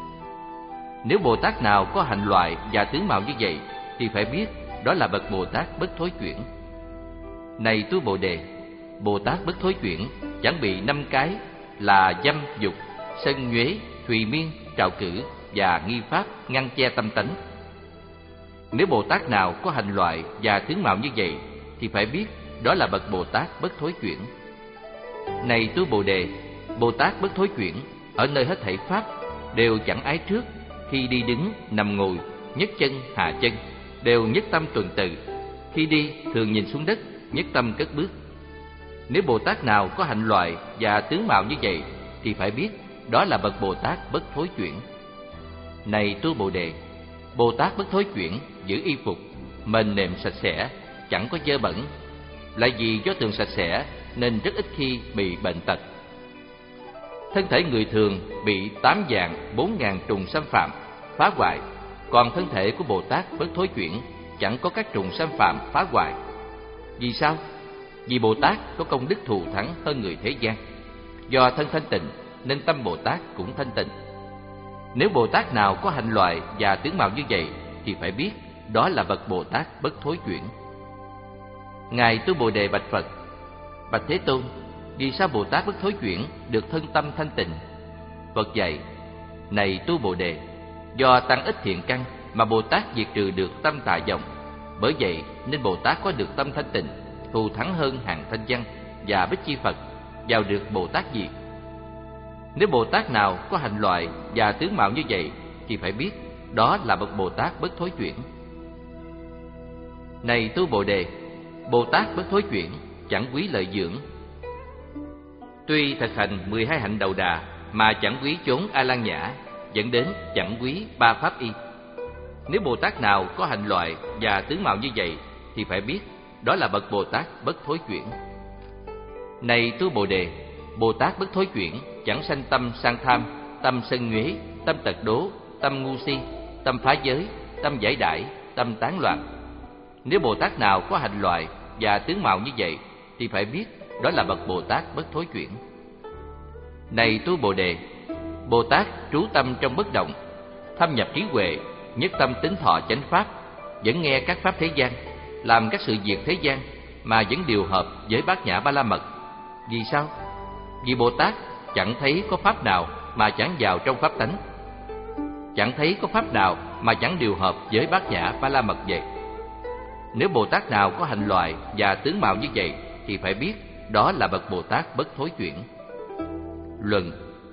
Nếu Bồ Tát nào có hành loại và tướng mạo như vậy, thì phải biết đó là bậc Bồ Tát bất thối chuyển. Này Tu Bồ Đề, Bồ Tát bất thối chuyển chẳng bị năm cái là dâm dục, sân nhuế, thùy miên, trạo cử và nghi pháp ngăn che tâm tánh. Nếu Bồ Tát nào có hành loại và tướng mạo như vậy thì phải biết đó là bậc Bồ Tát bất thối chuyển. Này tu Bồ Đề, Bồ Tát bất thối chuyển ở nơi hết thảy pháp đều chẳng ái trước, khi đi đứng, nằm ngồi, nhấc chân, hạ chân đều nhất tâm tuần tự, khi đi thường nhìn xuống đất, nhất tâm cất bước. Nếu Bồ Tát nào có hạnh loại và tướng mạo như vậy thì phải biết đó là bậc Bồ Tát bất thối chuyển. Này tu Bồ Đề, Bồ Tát bất thối chuyển giữ y phục, mền nệm sạch sẽ, chẳng có dơ bẩn. Lại vì do thường sạch sẽ nên rất ít khi bị bệnh tật. Thân thể người thường bị tám vạn bốn ngàn trùng xâm phạm, phá hoại, còn thân thể của Bồ Tát bất thối chuyển chẳng có các trùng xâm phạm phá hoại. Vì sao? Vì Bồ Tát có công đức thù thắng hơn người thế gian. Do thân thanh tịnh nên tâm Bồ Tát cũng thanh tịnh. Nếu Bồ Tát nào có hạnh loại và tướng mạo như vậy thì phải biết đó là bậc Bồ Tát bất thối chuyển. Ngài tu Bồ Đề bạch Phật: Bạch Thế Tôn, vì sao Bồ Tát bất thối chuyển được thân tâm thanh tịnh? Phật dạy: Này tu Bồ Đề, do tăng ít thiện căn mà Bồ Tát diệt trừ được tâm tà vọng. Bởi vậy nên Bồ Tát có được tâm thanh tịnh, thù thắng hơn hàng thanh văn và bích chi Phật, vào được Bồ Tát diệt. Nếu Bồ Tát nào có hành loại và tướng mạo như vậy thì phải biết đó là bậc Bồ Tát bất thối chuyển. Này tu Bồ Đề, Bồ Tát bất thối chuyển chẳng quý lợi dưỡng. Tuy thực hành mười hai hạnh đầu đà mà chẳng quý chốn A Lan Nhã, dẫn đến chẳng quý ba pháp y. Nếu Bồ Tát nào có hành loại và tướng mạo như vậy thì phải biết đó là bậc Bồ Tát bất thối chuyển. Này tu Bồ Đề, Bồ Tát bất thối chuyển chẳng sanh tâm sang tham, tâm sân nhuế, tâm tật đố, tâm ngu si, tâm phá giới, tâm giải đãi, tâm tán loạn. Nếu Bồ Tát nào có hành loại và tướng mạo như vậy thì phải biết đó là bậc Bồ Tát bất thối chuyển. Này tu Bồ Đề, Bồ Tát trú tâm trong bất động, thâm nhập trí huệ, nhất tâm tín thọ chánh pháp, vẫn nghe các pháp thế gian, làm các sự việc thế gian mà vẫn điều hợp với bát nhã ba la mật. Vì sao? Vì Bồ Tát chẳng thấy có pháp nào mà chẳng vào trong pháp tánh, chẳng thấy có pháp nào mà chẳng điều hợp với bát nhã ba la mật vậy. Nếu Bồ Tát nào có hành loại và tướng mạo như vậy thì phải biết đó là bậc Bồ Tát bất thối chuyển. Luận.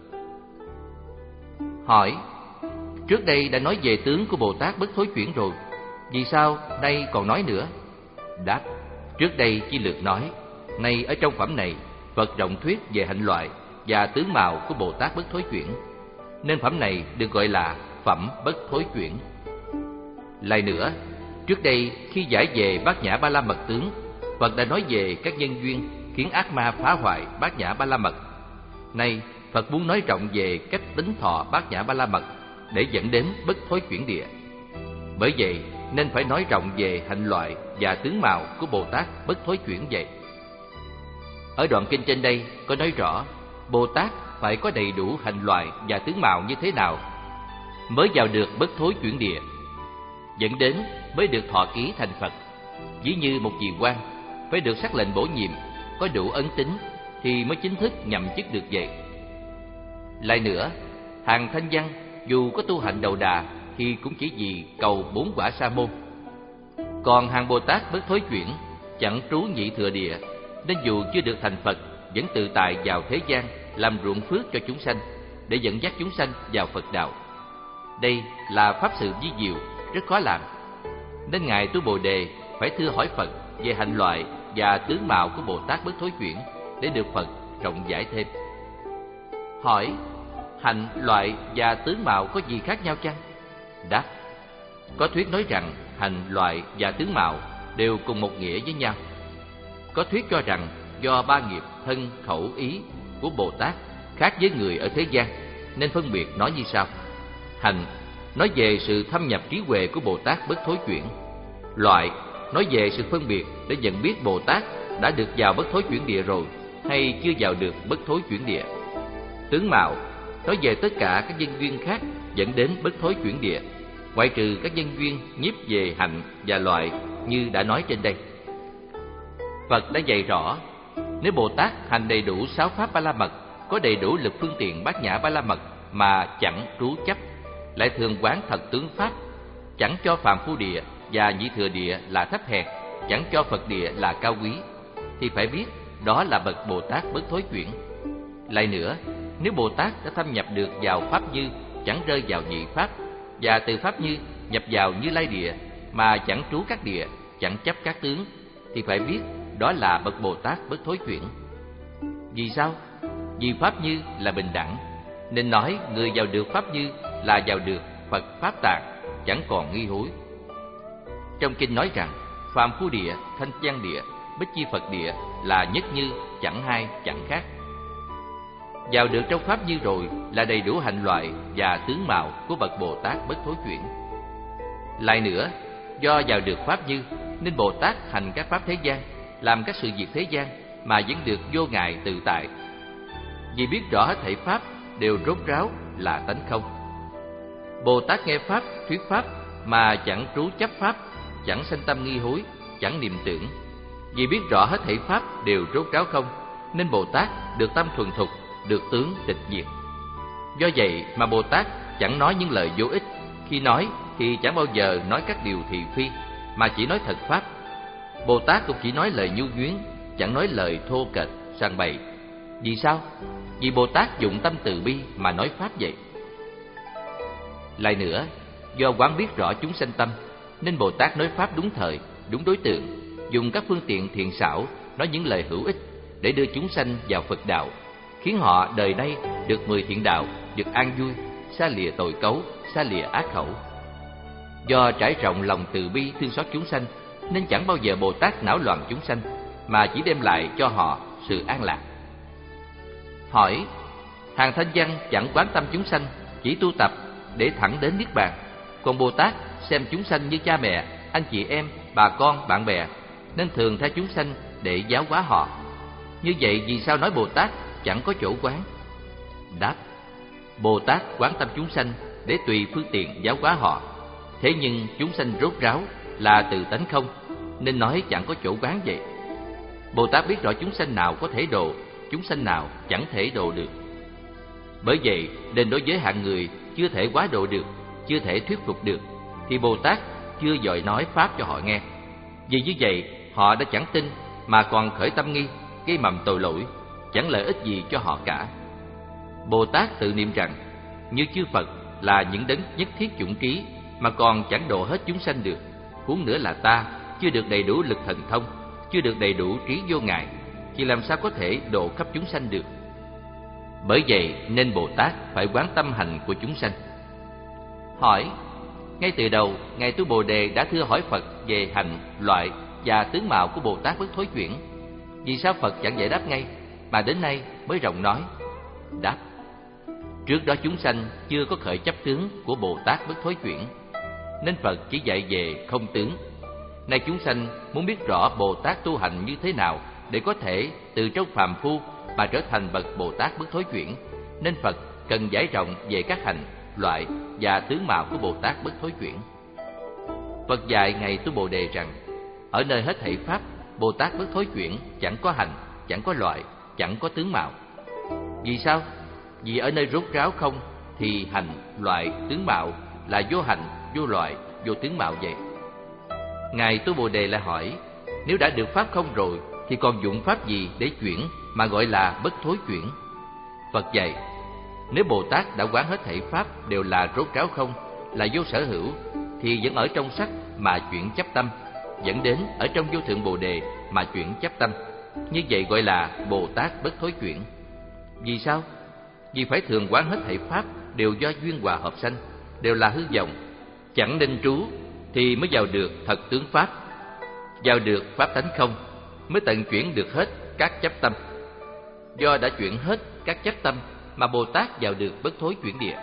Hỏi: Trước đây đã nói về tướng của Bồ Tát bất thối chuyển rồi, vì sao nay còn nói nữa? Đáp: Trước đây chi lược nói, nay ở trong phẩm này Phật rộng thuyết về hạnh loại và tướng mạo của Bồ Tát bất thối chuyển, nên phẩm này được gọi là phẩm bất thối chuyển. Lại nữa, trước đây khi giải về bát nhã ba la mật tướng, Phật đã nói về các nhân duyên khiến ác ma phá hoại bát nhã ba la mật. Nay Phật muốn nói rộng về cách tính thọ bát nhã ba la mật để dẫn đến bất thối chuyển địa. Bởi vậy nên phải nói rộng về hạnh loại và tướng mạo của Bồ Tát bất thối chuyển vậy. Ở đoạn kinh trên đây có nói rõ Bồ Tát phải có đầy đủ hạnh loại và tướng mạo như thế nào mới vào được bất thối chuyển địa, dẫn đến mới được thọ ký thành Phật. Ví như một vị quan phải được sắc lệnh bổ nhiệm, có đủ ấn tín thì mới chính thức nhậm chức được vậy. Lại nữa, hàng thanh văn dù có tu hạnh đầu đà thì cũng chỉ vì cầu bốn quả sa môn. Còn hàng Bồ Tát bất thối chuyển chẳng trú nhị thừa địa, nên dù chưa được thành Phật vẫn tự tại vào thế gian làm ruộng phước cho chúng sanh để dẫn dắt chúng sanh vào Phật đạo. Đây là pháp sự vi diệu rất khó làm, nên ngài tu Bồ Đề phải thưa hỏi Phật về hạnh loại và tướng mạo của Bồ Tát bất thối chuyển để được Phật rộng giải thêm. Hỏi: Hạnh loại và tướng mạo có gì khác nhau chăng? Đáp: Có thuyết nói rằng hạnh loại và tướng mạo đều cùng một nghĩa với nhau. Có thuyết cho rằng do ba nghiệp thân khẩu ý của Bồ Tát khác với người ở thế gian, nên phân biệt nói như sau. Hạnh nói về sự thâm nhập trí huệ của Bồ Tát bất thối chuyển. Loại nói về sự phân biệt để nhận biết Bồ Tát đã được vào bất thối chuyển địa rồi hay chưa vào được bất thối chuyển địa. Tướng mạo nói về tất cả các nhân duyên khác dẫn đến bất thối chuyển địa, ngoại trừ các nhân duyên nhiếp về hạnh và loại như đã nói trên đây. Phật đã dạy rõ Nếu Bồ Tát hành đầy đủ sáu pháp Ba La Mật, có đầy đủ lực phương tiện Bát Nhã Ba La Mật mà chẳng trú chấp, lại thường quán thật tướng pháp, chẳng cho phàm phu địa và nhị thừa địa là thấp hèn, chẳng cho Phật địa là cao quý, thì phải biết đó là bậc Bồ Tát bất thối chuyển. Lại nữa, nếu Bồ Tát đã thâm nhập được vào pháp Như, chẳng rơi vào nhị pháp, và từ pháp Như nhập vào Như Lai địa mà chẳng trú các địa, chẳng chấp các tướng, thì phải biết đó là bậc Bồ Tát bất thối chuyển. Vì sao? Vì pháp Như là bình đẳng, nên nói người vào được pháp Như là vào được Phật pháp tạng, chẳng còn nghi hối. Trong kinh nói rằng phàm phu địa, thanh văn địa, bích chi Phật địa là nhất như, chẳng hai chẳng khác. Vào được trong pháp Như rồi là đầy đủ hạnh loại và tướng mạo của bậc Bồ Tát bất thối chuyển. Lại nữa, do vào được pháp Như nên Bồ Tát hành các pháp thế gian, làm các sự việc thế gian mà vẫn được vô ngại tự tại. Vì biết rõ hết thảy pháp đều rốt ráo là tánh không. Bồ Tát nghe pháp, thuyết pháp mà chẳng trú chấp pháp, chẳng sanh tâm nghi hối, chẳng niệm tưởng. Vì biết rõ hết thảy pháp đều rốt ráo không, nên Bồ Tát được tâm thuần thục, được tướng tịch diệt. Do vậy mà Bồ Tát chẳng nói những lời vô ích, khi nói thì chẳng bao giờ nói các điều thị phi, mà chỉ nói thật pháp. Bồ Tát cũng chỉ nói lời nhu nhuyến, chẳng nói lời thô kệch, sang bày. Vì sao? Vì Bồ Tát dụng tâm từ bi mà nói pháp vậy. Lại nữa, do quán biết rõ chúng sanh tâm, nên Bồ Tát nói pháp đúng thời, đúng đối tượng, dùng các phương tiện thiện xảo, nói những lời hữu ích để đưa chúng sanh vào Phật đạo, khiến họ đời nay được mười thiện đạo, được an vui, xa lìa tội cấu, xa lìa ác khẩu. Do trải rộng lòng từ bi thương xót chúng sanh, nên chẳng bao giờ Bồ Tát não loạn chúng sanh, mà chỉ đem lại cho họ sự an lạc. Hỏi: hàng thanh văn chẳng quán tâm chúng sanh, chỉ tu tập để thẳng đến niết bàn, còn Bồ Tát xem chúng sanh như cha mẹ, anh chị em, bà con, bạn bè, nên thường theo chúng sanh để giáo hóa họ. Như vậy vì sao nói Bồ Tát chẳng có chỗ quán? Đáp: Bồ Tát quán tâm chúng sanh để tùy phương tiện giáo hóa họ. Thế nhưng chúng sanh rốt ráo là từ tánh không, nên nói chẳng có chỗ quán vậy. Bồ Tát biết rõ chúng sanh nào có thể độ, chúng sanh nào chẳng thể độ được. Bởi vậy nên đối với hạng người chưa thể quá độ được, chưa thể thuyết phục được, thì Bồ Tát chưa vội nói pháp cho họ nghe. Vì như vậy họ đã chẳng tin, mà còn khởi tâm nghi, gây mầm tội lỗi, chẳng lợi ích gì cho họ cả. Bồ Tát tự niệm rằng như chư Phật là những đấng nhất thiết chủng trí, mà còn chẳng độ hết chúng sanh được, huống nữa là ta chưa được đầy đủ lực thần thông, chưa được đầy đủ trí vô ngại, thì làm sao có thể độ khắp chúng sanh được. Bởi vậy nên Bồ Tát phải quán tâm hành của chúng sanh. Hỏi: ngay từ đầu ngài Tu Bồ Đề đã thưa hỏi Phật về hành, loại và tướng mạo của Bồ Tát bất thối chuyển. Vì sao Phật chẳng giải đáp ngay, mà đến nay mới rộng nói? Đáp: trước đó chúng sanh chưa có khởi chấp tướng của Bồ Tát bất thối chuyển, nên Phật chỉ dạy về không tướng. Nay chúng sanh muốn biết rõ Bồ Tát tu hành như thế nào để có thể từ trong phàm phu mà trở thành bậc Bồ Tát bất thối chuyển, nên Phật cần giải rộng về các hành, loại và tướng mạo của Bồ Tát bất thối chuyển. Phật dạy ngài Tu Bồ Đề rằng ở nơi hết thảy pháp, Bồ Tát bất thối chuyển chẳng có hành, chẳng có loại, chẳng có tướng mạo. Vì sao? Vì ở nơi rốt ráo không thì hành, loại, tướng mạo là vô hành, vô loại, vô tướng mạo vậy. Ngài Tu Bồ Đề lại hỏi: nếu đã được pháp không rồi thì còn dụng pháp gì để chuyển mà gọi là bất thối chuyển? Phật dạy: nếu Bồ Tát đã quán hết thảy pháp đều là rốt ráo không, là vô sở hữu, thì vẫn ở trong sắc mà chuyển chấp tâm, dẫn đến ở trong vô thượng Bồ Đề mà chuyển chấp tâm. Như vậy gọi là Bồ Tát bất thối chuyển. Vì sao? Vì phải thường quán hết thảy pháp đều do duyên hòa hợp sanh, đều là hư vọng, chẳng nên trú, thì mới vào được thật tướng pháp, vào được pháp tánh không, mới tận chuyển được hết các chấp tâm. Do đã chuyển hết các chấp tâm mà Bồ Tát vào được bất thối chuyển địa.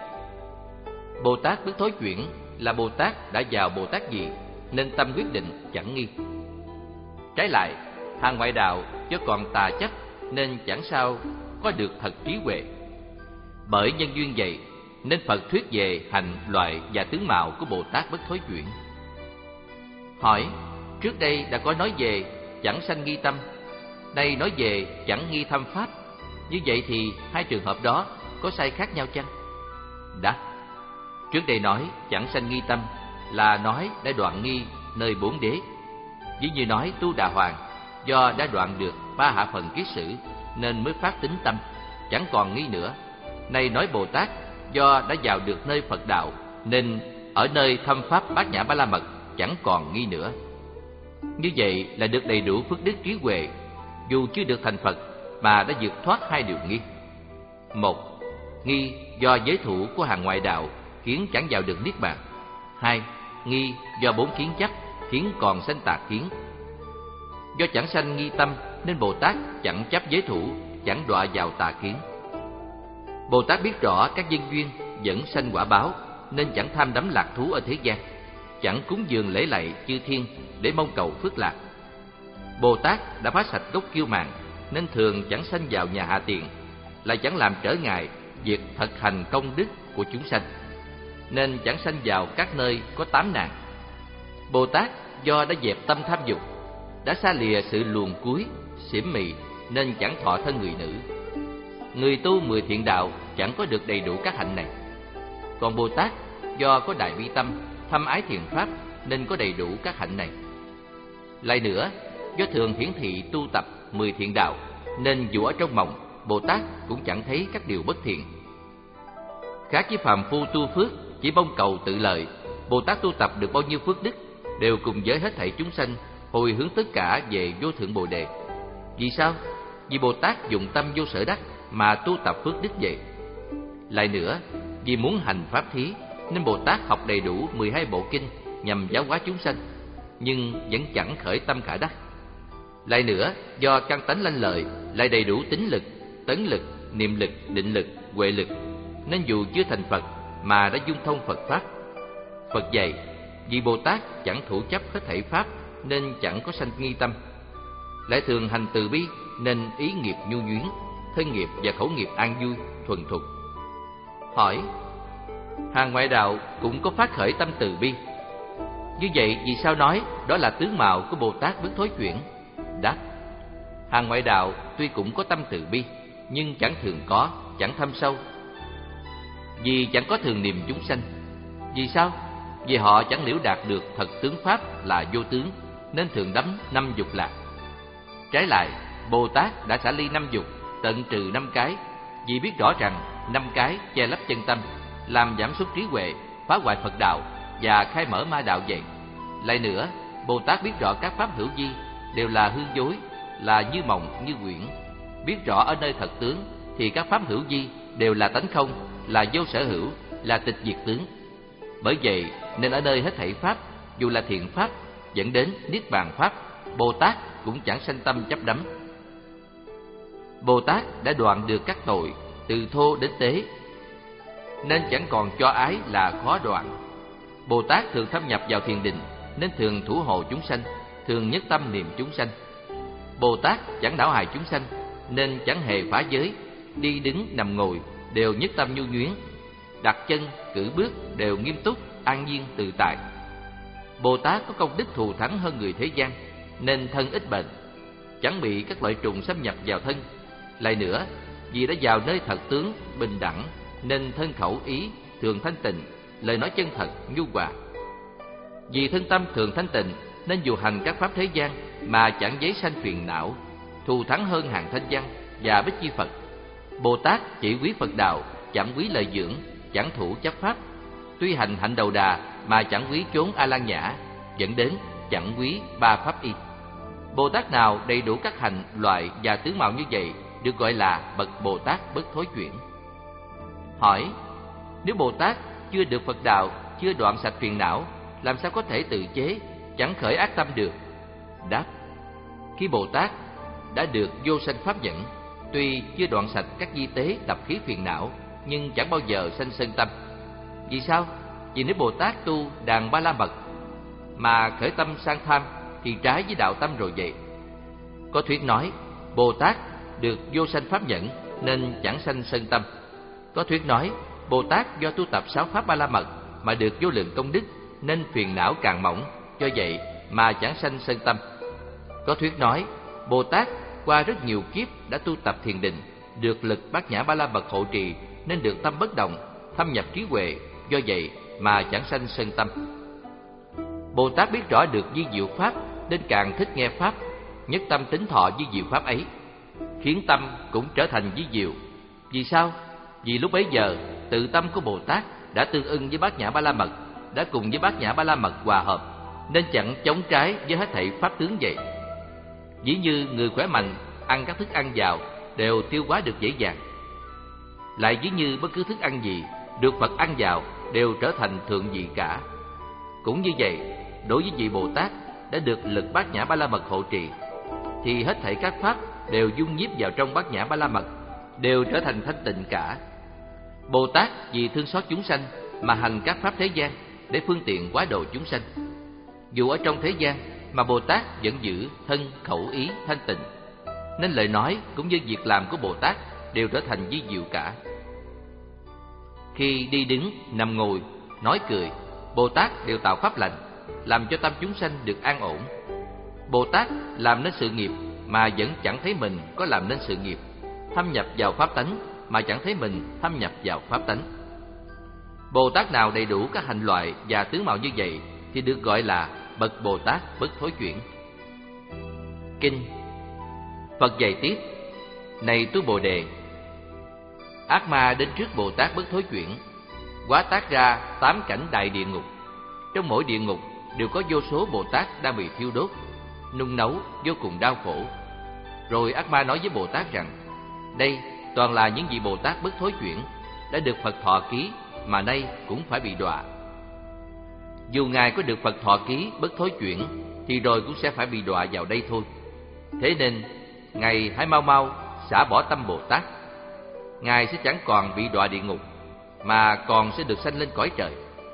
Bồ Tát bất thối chuyển là Bồ Tát đã vào Bồ Tát gì, nên tâm quyết định chẳng nghi. Trái lại, hàng ngoại đạo chứ còn tà chấp, nên chẳng sao có được thật trí huệ. Bởi nhân duyên vậy nên Phật thuyết về hành, loại và tướng mạo của Bồ Tát bất thối chuyển. Hỏi: trước đây đã có nói về chẳng sanh nghi tâm, nay nói về chẳng nghi thâm pháp. Như vậy thì hai trường hợp đó có sai khác nhau chăng? Đáp: trước đây nói chẳng sanh nghi tâm là nói đã đoạn nghi nơi bốn đế. Ví như nói Tu Đà Hoàng do đã đoạn được ba hạ phần kiết sử nên mới phát tính tâm, chẳng còn nghi nữa. Nay nói Bồ Tát do đã vào được nơi Phật đạo nên ở nơi thâm pháp Bát Nhã Ba La Mật chẳng còn nghi nữa. Như vậy là được đầy đủ phước đức trí huệ, dù chưa được thành Phật mà đã vượt thoát hai điều nghi. Một, nghi do giới thủ của hàng ngoại đạo khiến chẳng vào được niết bàn. Hai, nghi do bốn kiến chấp khiến còn sanh tà kiến. Do chẳng sanh nghi tâm nên Bồ Tát chẳng chấp giới thủ, chẳng đọa vào tà kiến. Bồ Tát biết rõ các nhân duyên dẫn sanh quả báo nên chẳng tham đắm lạc thú ở thế gian, chẳng cúng dường lễ lạy chư thiên để mong cầu phước lạc. Bồ Tát đã phá sạch gốc kiêu mạn nên thường chẳng sanh vào nhà hạ tiện, lại chẳng làm trở ngại việc thực hành công đức của chúng sanh, nên chẳng sanh vào các nơi có tám nạn. Bồ Tát do đã dẹp tâm tham dục, đã xa lìa sự luồn cuối, xỉm mị nên chẳng thọ thân người nữ. Người tu mười thiện đạo chẳng có được đầy đủ các hạnh này. Còn Bồ Tát do có đại bi tâm, thâm ái thiện pháp nên có đầy đủ các hạnh này. Lại nữa, do thường hiển thị tu tập mười thiện đạo nên dù ở trong mộng, Bồ Tát cũng chẳng thấy các điều bất thiện. Khác với phàm phu tu phước chỉ mong cầu tự lợi, Bồ Tát tu tập được bao nhiêu phước đức đều cùng với hết thảy chúng sanh hồi hướng tất cả về vô thượng Bồ đề. Vì sao? Vì Bồ Tát dùng tâm vô sở đắc mà tu tập phước đức vậy. Lại nữa, vì muốn hành pháp thí nên Bồ Tát học đầy đủ mười hai bộ kinh nhằm giáo hóa chúng sanh, nhưng vẫn chẳng khởi tâm khả đắc. Lại nữa, do căn tánh lanh lợi, lại đầy đủ tín lực, tấn lực, niệm lực, định lực, huệ lực, nên dù chưa thành Phật mà đã dung thông Phật pháp. Phật dạy, vì Bồ Tát chẳng thủ chấp hết thảy pháp nên chẳng có sanh nghi tâm. Lại thường hành từ bi nên ý nghiệp nhu nhuyến, thân nghiệp và khẩu nghiệp an vui, thuần thục. Hỏi: hàng ngoại đạo cũng có phát khởi tâm từ bi, như vậy vì sao nói đó là tướng mạo của Bồ Tát bước thối chuyển? Đáp: hàng ngoại đạo tuy cũng có tâm từ bi, nhưng chẳng thường có, chẳng thâm sâu. Vì chẳng có thường niệm chúng sanh. Vì sao? Vì họ chẳng liễu đạt được thật tướng pháp là vô tướng, nên thường đắm năm dục lạc. Trái lại, Bồ Tát đã xả ly năm dục, tận trừ năm cái, vì biết rõ rằng năm cái che lấp chân tâm, làm giảm sút trí huệ, phá hoại Phật đạo và khai mở ma đạo vậy. Lại nữa, Bồ Tát biết rõ các pháp hữu vi đều là hư dối, là như mộng như quyển. Biết rõ ở nơi thật tướng thì các pháp hữu vi đều là tánh không, là vô sở hữu, là tịch diệt tướng. Bởi vậy nên ở nơi hết thảy pháp, dù là thiện pháp dẫn đến niết bàn pháp, Bồ Tát cũng chẳng sanh tâm chấp đắm. Bồ Tát đã đoạn được các tội từ thô đến tế, nên chẳng còn cho ái là khó đoạn. Bồ Tát thường thâm nhập vào thiền định nên thường thủ hộ chúng sanh, thường nhất tâm niệm chúng sanh. Bồ Tát chẳng đảo hại chúng sanh nên chẳng hề phá giới, đi đứng nằm ngồi đều nhất tâm nhu nhuyến, đặt chân cử bước đều nghiêm túc, an nhiên tự tại. Bồ Tát có công đức thù thắng hơn người thế gian nên thân ít bệnh, chẳng bị các loại trùng xâm nhập vào thân. Lại nữa, vì đã vào nơi thật tướng bình đẳng nên thân khẩu ý thường thanh tịnh, lời nói chân thật nhu hòa. Vì thân tâm thường thanh tịnh nên dù hành các pháp thế gian mà chẳng giấy sanh phiền não, thù thắng hơn hàng thanh văn và bích chi Phật. Bồ Tát chỉ quý Phật đạo, chẳng quý lời dưỡng, chẳng thủ chấp pháp. Tuy hành hạnh đầu đà mà chẳng quý chốn A Lan Nhã, dẫn đến chẳng quý ba pháp y. Bồ Tát nào đầy đủ các hành loại và tướng mạo như vậy được gọi là bậc Bồ Tát bất thối chuyển. Hỏi: nếu Bồ Tát chưa được Phật đạo, chưa đoạn sạch phiền não, làm sao có thể tự chế, chẳng khởi ác tâm được? Đáp: khi Bồ Tát đã được vô sanh pháp dẫn, tuy chưa đoạn sạch các di tế tập khí phiền não, nhưng chẳng bao giờ sanh sân tâm. Vì sao? Vì nếu Bồ Tát tu đàn ba la mật mà khởi tâm sang tham thì trái với đạo tâm rồi vậy. Có thuyết nói Bồ Tát được vô sanh pháp nhẫn nên chẳng sanh sân tâm. Có thuyết nói Bồ Tát do tu tập sáu pháp ba la mật mà được vô lượng công đức nên phiền não càng mỏng, do vậy mà chẳng sanh sân tâm. Có thuyết nói Bồ Tát qua rất nhiều kiếp đã tu tập thiền định, được lực Bát Nhã Ba La Mật hộ trì nên được tâm bất động, thâm nhập trí huệ, do vậy mà chẳng sanh sân tâm. Bồ Tát biết rõ được vi diệu pháp nên càng thích nghe pháp, nhất tâm tín thọ vi diệu pháp ấy, khiến tâm cũng trở thành vi diệu. Vì sao? Vì lúc bấy giờ tự tâm của Bồ Tát đã tương ưng với Bát Nhã Ba La Mật, đã cùng với Bát Nhã Ba La Mật hòa hợp, nên chẳng chống trái với hết thảy pháp tướng vậy. Ví như người khỏe mạnh ăn các thức ăn vào đều tiêu hóa được dễ dàng. Lại ví như bất cứ thức ăn gì được Phật ăn vào đều trở thành thượng vị cả. Cũng như vậy, đối với vị Bồ Tát đã được lực Bát Nhã Ba La Mật hộ trì, thì hết thảy các pháp đều dung nhiếp vào trong Bát Nhã Ba La Mật, đều trở thành thanh tịnh cả. Bồ Tát vì thương xót chúng sanh mà hành các pháp thế gian để phương tiện hóa độ chúng sanh. Dù ở trong thế gian mà Bồ Tát vẫn giữ thân khẩu ý thanh tịnh, nên lời nói cũng như việc làm của Bồ Tát đều trở thành vi diệu cả. Khi đi đứng, nằm ngồi, nói cười, Bồ Tát đều tạo pháp lành, làm cho tâm chúng sanh được an ổn. Bồ Tát làm nên sự nghiệp mà vẫn chẳng thấy mình có làm nên sự nghiệp, thâm nhập vào pháp tánh mà chẳng thấy mình thâm nhập vào pháp tánh. Bồ Tát nào đầy đủ các hành loại và tướng mạo như vậy thì được gọi là bậc Bồ Tát bất thối chuyển. Kinh Phật dạy tiếp: Này tu Bồ Đề, ác ma đến trước Bồ Tát bất thối chuyển, hóa tác ra tám cảnh đại địa ngục. Trong mỗi địa ngục đều có vô số Bồ Tát đang bị thiêu đốt, nung nấu vô cùng đau khổ. Rồi ác ma nói với Bồ Tát rằng: Đây toàn là những vị Bồ Tát bất thối chuyển, đã được Phật thọ ký mà nay cũng phải bị đọa. Dù Ngài có được Phật thọ ký bất thối chuyển thì rồi cũng sẽ phải bị đọa vào đây thôi. Thế nên Ngài hãy mau mau xả bỏ tâm Bồ Tát. Ngài sẽ chẳng còn bị đọa địa ngục, mà còn sẽ được sanh lên cõi trời.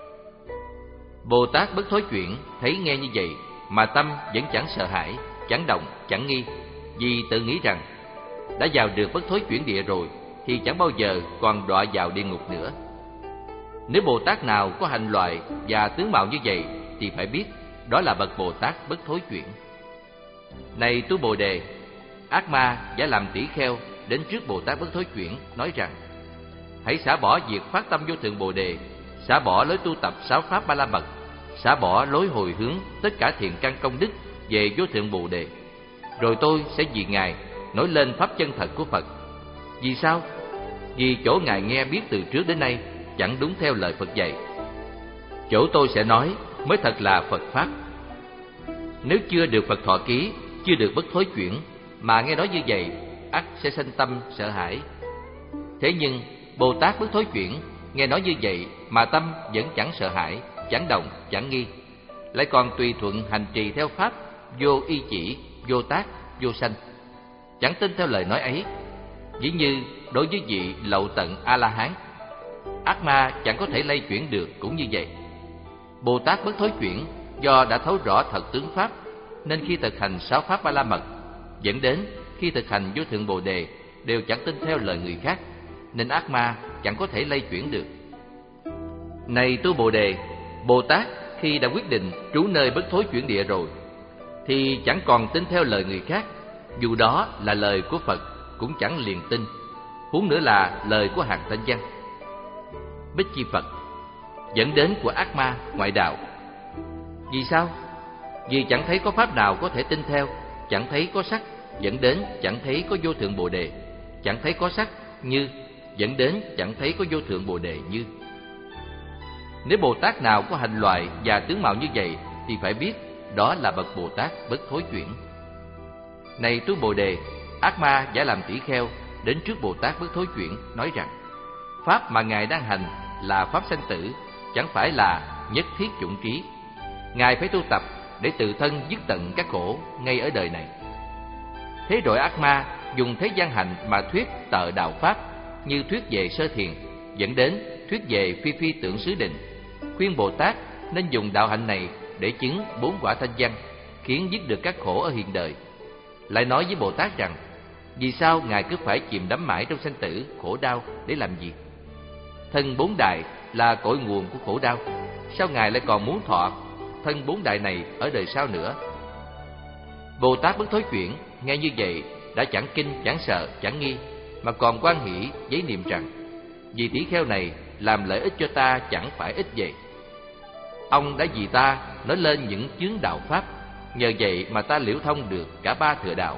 Bồ Tát bất thối chuyển thấy nghe như vậy mà tâm vẫn chẳng sợ hãi, chẳng động, chẳng nghi, vì tự nghĩ rằng đã vào được bất thối chuyển địa rồi thì chẳng bao giờ còn đọa vào địa ngục nữa. Nếu Bồ Tát nào có hành loại và tướng mạo như vậy thì phải biết đó là bậc Bồ Tát bất thối chuyển. Này tu Bồ Đề, ác ma giả làm tỷ kheo đến trước Bồ Tát bất thối chuyển, nói rằng: Hãy xả bỏ việc phát tâm vô thượng Bồ Đề, xả bỏ lối tu tập sáu pháp Ba La Mật, xả bỏ lối hồi hướng tất cả thiện căn công đức về vô thượng Bồ Đề. Rồi tôi sẽ vì Ngài nói lên pháp chân thật của Phật. Vì sao? Vì chỗ Ngài nghe biết từ trước đến nay chẳng đúng theo lời Phật dạy. Chỗ tôi sẽ nói mới thật là Phật pháp. Nếu chưa được Phật thọ ký, chưa được bất thối chuyển mà nghe nói như vậy, ắt sẽ sanh tâm sợ hãi. Thế nhưng Bồ Tát bất thối chuyển nghe nói như vậy mà tâm vẫn chẳng sợ hãi, chẳng động, chẳng nghi, lại còn tùy thuận hành trì theo pháp vô y chỉ, vô tác, vô sanh, chẳng tin theo lời nói ấy. Dĩ như đối với vị lậu tận A-la-hán, ác ma chẳng có thể lay chuyển được cũng như vậy. Bồ Tát bất thối chuyển do đã thấu rõ thật tướng pháp, nên khi thực hành sáu pháp Ba La Mật, dẫn đến khi thực hành vô thượng Bồ Đề đều chẳng tin theo lời người khác, nên ác ma chẳng có thể lay chuyển được. Này tu Bồ Đề, Bồ Tát khi đã quyết định trú nơi bất thối chuyển địa rồi thì chẳng còn tin theo lời người khác, dù đó là lời của Phật cũng chẳng liền tin, huống nữa là lời của hàng thanh văn. Bích Chi Phật dẫn đến của ác ma ngoại đạo. Vì sao? Vì chẳng thấy có pháp nào có thể tin theo, chẳng thấy có sắc, dẫn đến chẳng thấy có vô thượng Bồ Đề, chẳng thấy có sắc như, dẫn đến chẳng thấy có vô thượng Bồ Đề như. Nếu Bồ Tát nào có hành loại và tướng mạo như vậy thì phải biết đó là bậc Bồ Tát bất thối chuyển. Này tu Bồ Đề, ác ma giả làm tỷ kheo đến trước Bồ Tát bất thối chuyển, nói rằng: Pháp mà Ngài đang hành là pháp sanh tử, chẳng phải là nhất thiết chủng trí. Ngài phải tu tập để tự thân dứt tận các khổ ngay ở đời này. Thế rồi ác ma dùng thế gian hành mà thuyết tờ đạo pháp, như thuyết về sơ thiền, dẫn đến thuyết về phi phi tưởng xứ định, khuyên Bồ Tát nên dùng đạo hạnh này để chứng bốn quả thanh văn, khiến dứt được các khổ ở hiện đời. Lại nói với Bồ Tát rằng: Vì sao Ngài cứ phải chìm đắm mãi trong sanh tử khổ đau để làm gì? Thân bốn đại là cội nguồn của khổ đau, sao Ngài lại còn muốn thọ thân bốn đại này ở đời sau nữa? Bồ Tát bất thối chuyển nghe như vậy đã chẳng kinh, chẳng sợ, chẳng nghi, mà còn hoan hỷ giấy niệm rằng: vì tỷ kheo này làm lợi ích cho ta chẳng phải ít vậy. Ông đã vì ta nói lên những chướng đạo pháp, nhờ vậy mà ta liễu thông được cả ba thừa đạo.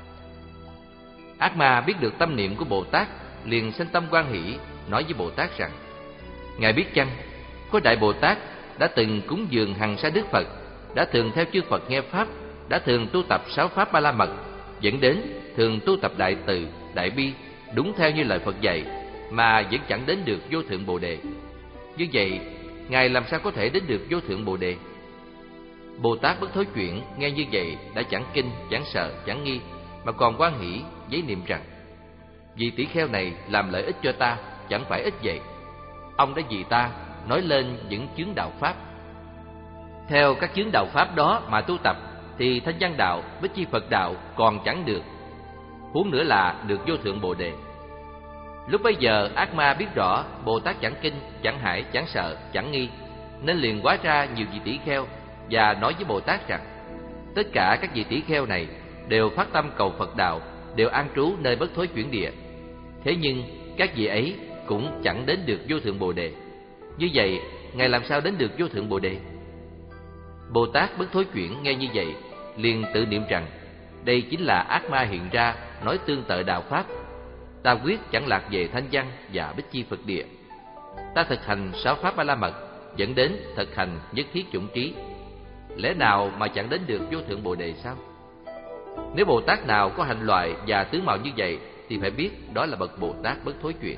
Ác ma biết được tâm niệm của Bồ Tát, liền sanh tâm hoan hỷ, nói với Bồ Tát rằng: ngài biết chăng, có Đại Bồ Tát đã từng cúng dường hằng sa Đức Phật, đã thường theo chư Phật nghe pháp, đã thường tu tập sáu pháp Ba La Mật, dẫn đến thường tu tập đại từ, đại bi, đúng theo như lời Phật dạy, mà vẫn chẳng đến được vô thượng Bồ Đề. Như vậy, ngài làm sao có thể đến được vô thượng Bồ Đề? Bồ Tát Bất Thối Chuyển nghe như vậy đã chẳng kinh, chẳng sợ, chẳng nghi, mà còn hoan hỷ giấy niệm rằng: vì tỷ kheo này làm lợi ích cho ta chẳng phải ít vậy. Ông đã vì ta nói lên những chướng đạo pháp. Theo các chướng đạo pháp đó mà tu tập thì thanh văn đạo, Bích Chi Phật đạo còn chẳng được, huống nữa là được vô thượng Bồ Đề. Lúc bấy giờ ác ma biết rõ Bồ Tát chẳng kinh, chẳng hải, chẳng sợ, chẳng nghi, nên liền hóa ra nhiều vị tỷ kheo và nói với Bồ Tát rằng: tất cả các vị tỷ kheo này đều phát tâm cầu Phật đạo, đều an trú nơi Bất Thối Chuyển địa. Thế nhưng các vị ấy cũng chẳng đến được vô thượng Bồ Đề. Như vậy, ngài làm sao đến được vô thượng Bồ Đề? Bồ Tát Bất Thối Chuyển nghe như vậy, liền tự niệm rằng: đây chính là ác ma hiện ra nói tương tự đạo pháp. Ta quyết chẳng lạc về thanh văn và Bích Chi Phật địa. Ta thực hành sáu pháp Ba La Mật, dẫn đến thực hành nhất thiết chủng trí. Lẽ nào mà chẳng đến được vô thượng Bồ Đề sao? Nếu Bồ Tát nào có hành loại và tướng mạo như vậy thì phải biết đó là bậc Bồ Tát Bất Thối Chuyển.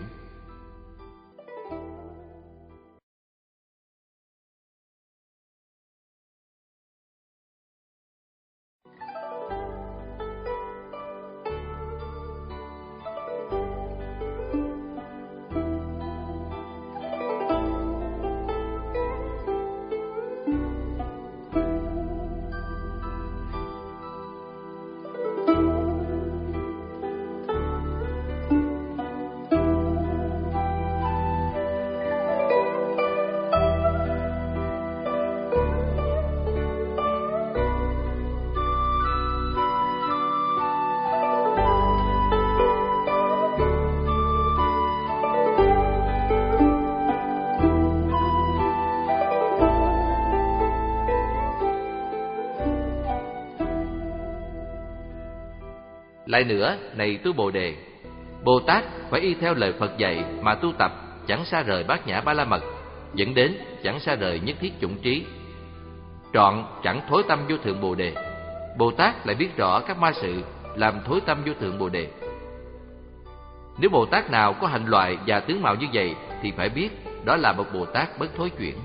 Lại nữa, này tu Bồ Đề, Bồ Tát phải y theo lời Phật dạy mà tu tập, chẳng xa rời Bát Nhã Ba La Mật, dẫn đến chẳng xa rời nhất thiết chủng trí, trọn chẳng thối tâm vô thượng Bồ Đề. Bồ Tát lại biết rõ các ma sự làm thối tâm vô thượng Bồ Đề. Nếu Bồ Tát nào có hành loại và tướng mạo như vậy thì phải biết đó là bậc Bồ Tát Bất Thối Chuyển.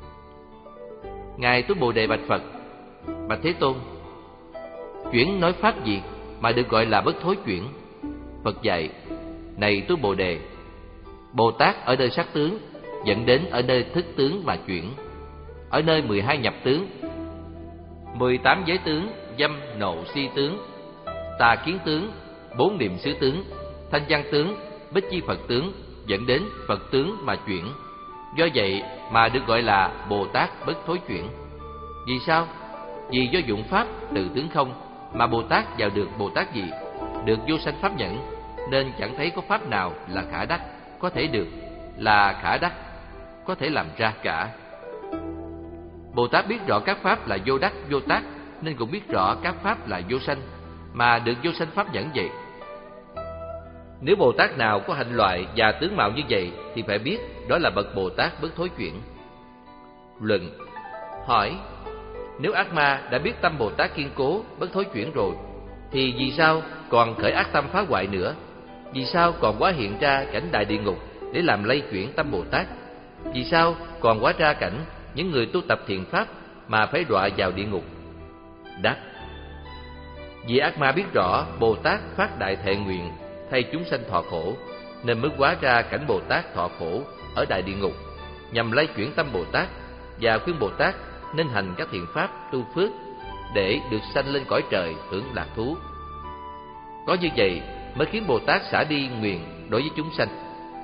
Ngài tu Bồ Đề bạch Phật: bạch Thế Tôn, chuyển nói pháp gì mà được gọi là bất thối chuyển? Phật dạy: này tu Bồ Đề, Bồ Tát ở nơi sắc tướng, dẫn đến ở nơi thức tướng mà chuyển, ở nơi mười hai nhập tướng, mười tám giới tướng, dâm nộ si tướng, tà kiến tướng, bốn niệm xứ tướng, thanh văn tướng, Bích Chi Phật tướng, dẫn đến Phật tướng mà chuyển. Do vậy mà được gọi là Bồ Tát Bất Thối Chuyển. Vì sao? Vì do dụng pháp từ tướng không mà Bồ Tát vào được Bồ Tát gì, được vô sanh pháp nhẫn, nên chẳng thấy có pháp nào là khả đắc, có thể được, là khả đắc, có thể làm ra cả. Bồ Tát biết rõ các pháp là vô đắc, vô tác, nên cũng biết rõ các pháp là vô sanh, mà được vô sanh pháp nhẫn vậy. Nếu Bồ Tát nào có hành loại và tướng mạo như vậy thì phải biết đó là bậc Bồ Tát Bất Thối Chuyển. Luận: hỏi, nếu ác ma đã biết tâm Bồ Tát kiên cố, bất thối chuyển rồi, thì vì sao còn khởi ác tâm phá hoại nữa? Vì sao còn hóa hiện ra cảnh đại địa ngục để làm lay chuyển tâm Bồ Tát? Vì sao còn hóa ra cảnh những người tu tập thiện pháp mà phải đọa vào địa ngục? Đáp: vì ác ma biết rõ Bồ Tát phát đại thệ nguyện thay chúng sanh thọ khổ, nên mới hóa ra cảnh Bồ Tát thọ khổ ở đại địa ngục, nhằm lay chuyển tâm Bồ Tát và khuyên Bồ Tát nên hành các thiện pháp tu phước để được sanh lên cõi trời hưởng lạc thú. Có như vậy mới khiến Bồ Tát xả đi nguyền đối với chúng sanh.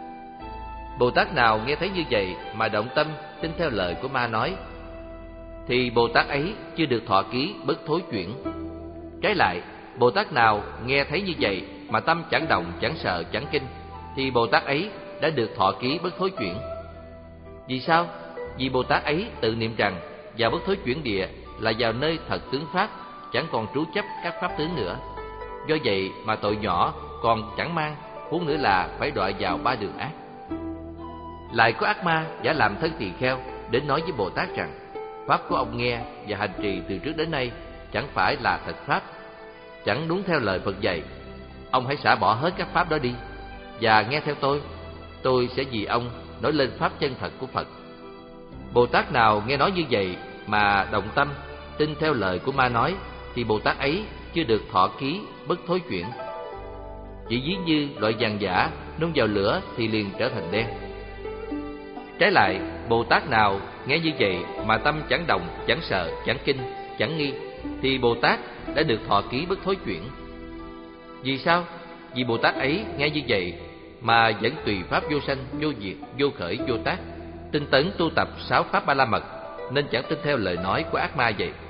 Bồ Tát nào nghe thấy như vậy mà động tâm tin theo lời của ma nói, thì Bồ Tát ấy chưa được thọ ký bất thối chuyển. Trái lại, Bồ Tát nào nghe thấy như vậy mà tâm chẳng động, chẳng sợ, chẳng kinh, thì Bồ Tát ấy đã được thọ ký bất thối chuyển. Vì sao? Vì Bồ Tát ấy tự niệm rằng vào bất thối chuyển địa là vào nơi thật tướng pháp, chẳng còn trú chấp các pháp tướng nữa. Do vậy mà tội nhỏ còn chẳng mang, huống nữa là phải đọa vào ba đường ác. Lại có ác ma giả làm thân tỳ kheo đến nói với Bồ Tát rằng pháp của ông nghe và hành trì từ trước đến nay chẳng phải là thật pháp, chẳng đúng theo lời Phật dạy. Ông hãy xả bỏ hết các pháp đó đi và nghe theo tôi. Tôi sẽ vì ông nói lên pháp chân thật của Phật. Bồ Tát nào nghe nói như vậy mà động tâm tin theo lời của ma nói, thì Bồ Tát ấy chưa được thọ ký bất thối chuyển. Chỉ ví như loại vàng giả nung vào lửa thì liền trở thành đen. Trái lại, Bồ Tát nào nghe như vậy mà tâm chẳng động, chẳng sợ, chẳng kinh, chẳng nghi, thì Bồ Tát đã được thọ ký bất thối chuyển. Vì sao? Vì Bồ Tát ấy nghe như vậy mà vẫn tùy pháp vô sanh, vô diệt, vô khởi, vô tác, tinh tấn tu tập sáu pháp ba la mật, nên chẳng tin theo lời nói của ác ma vậy.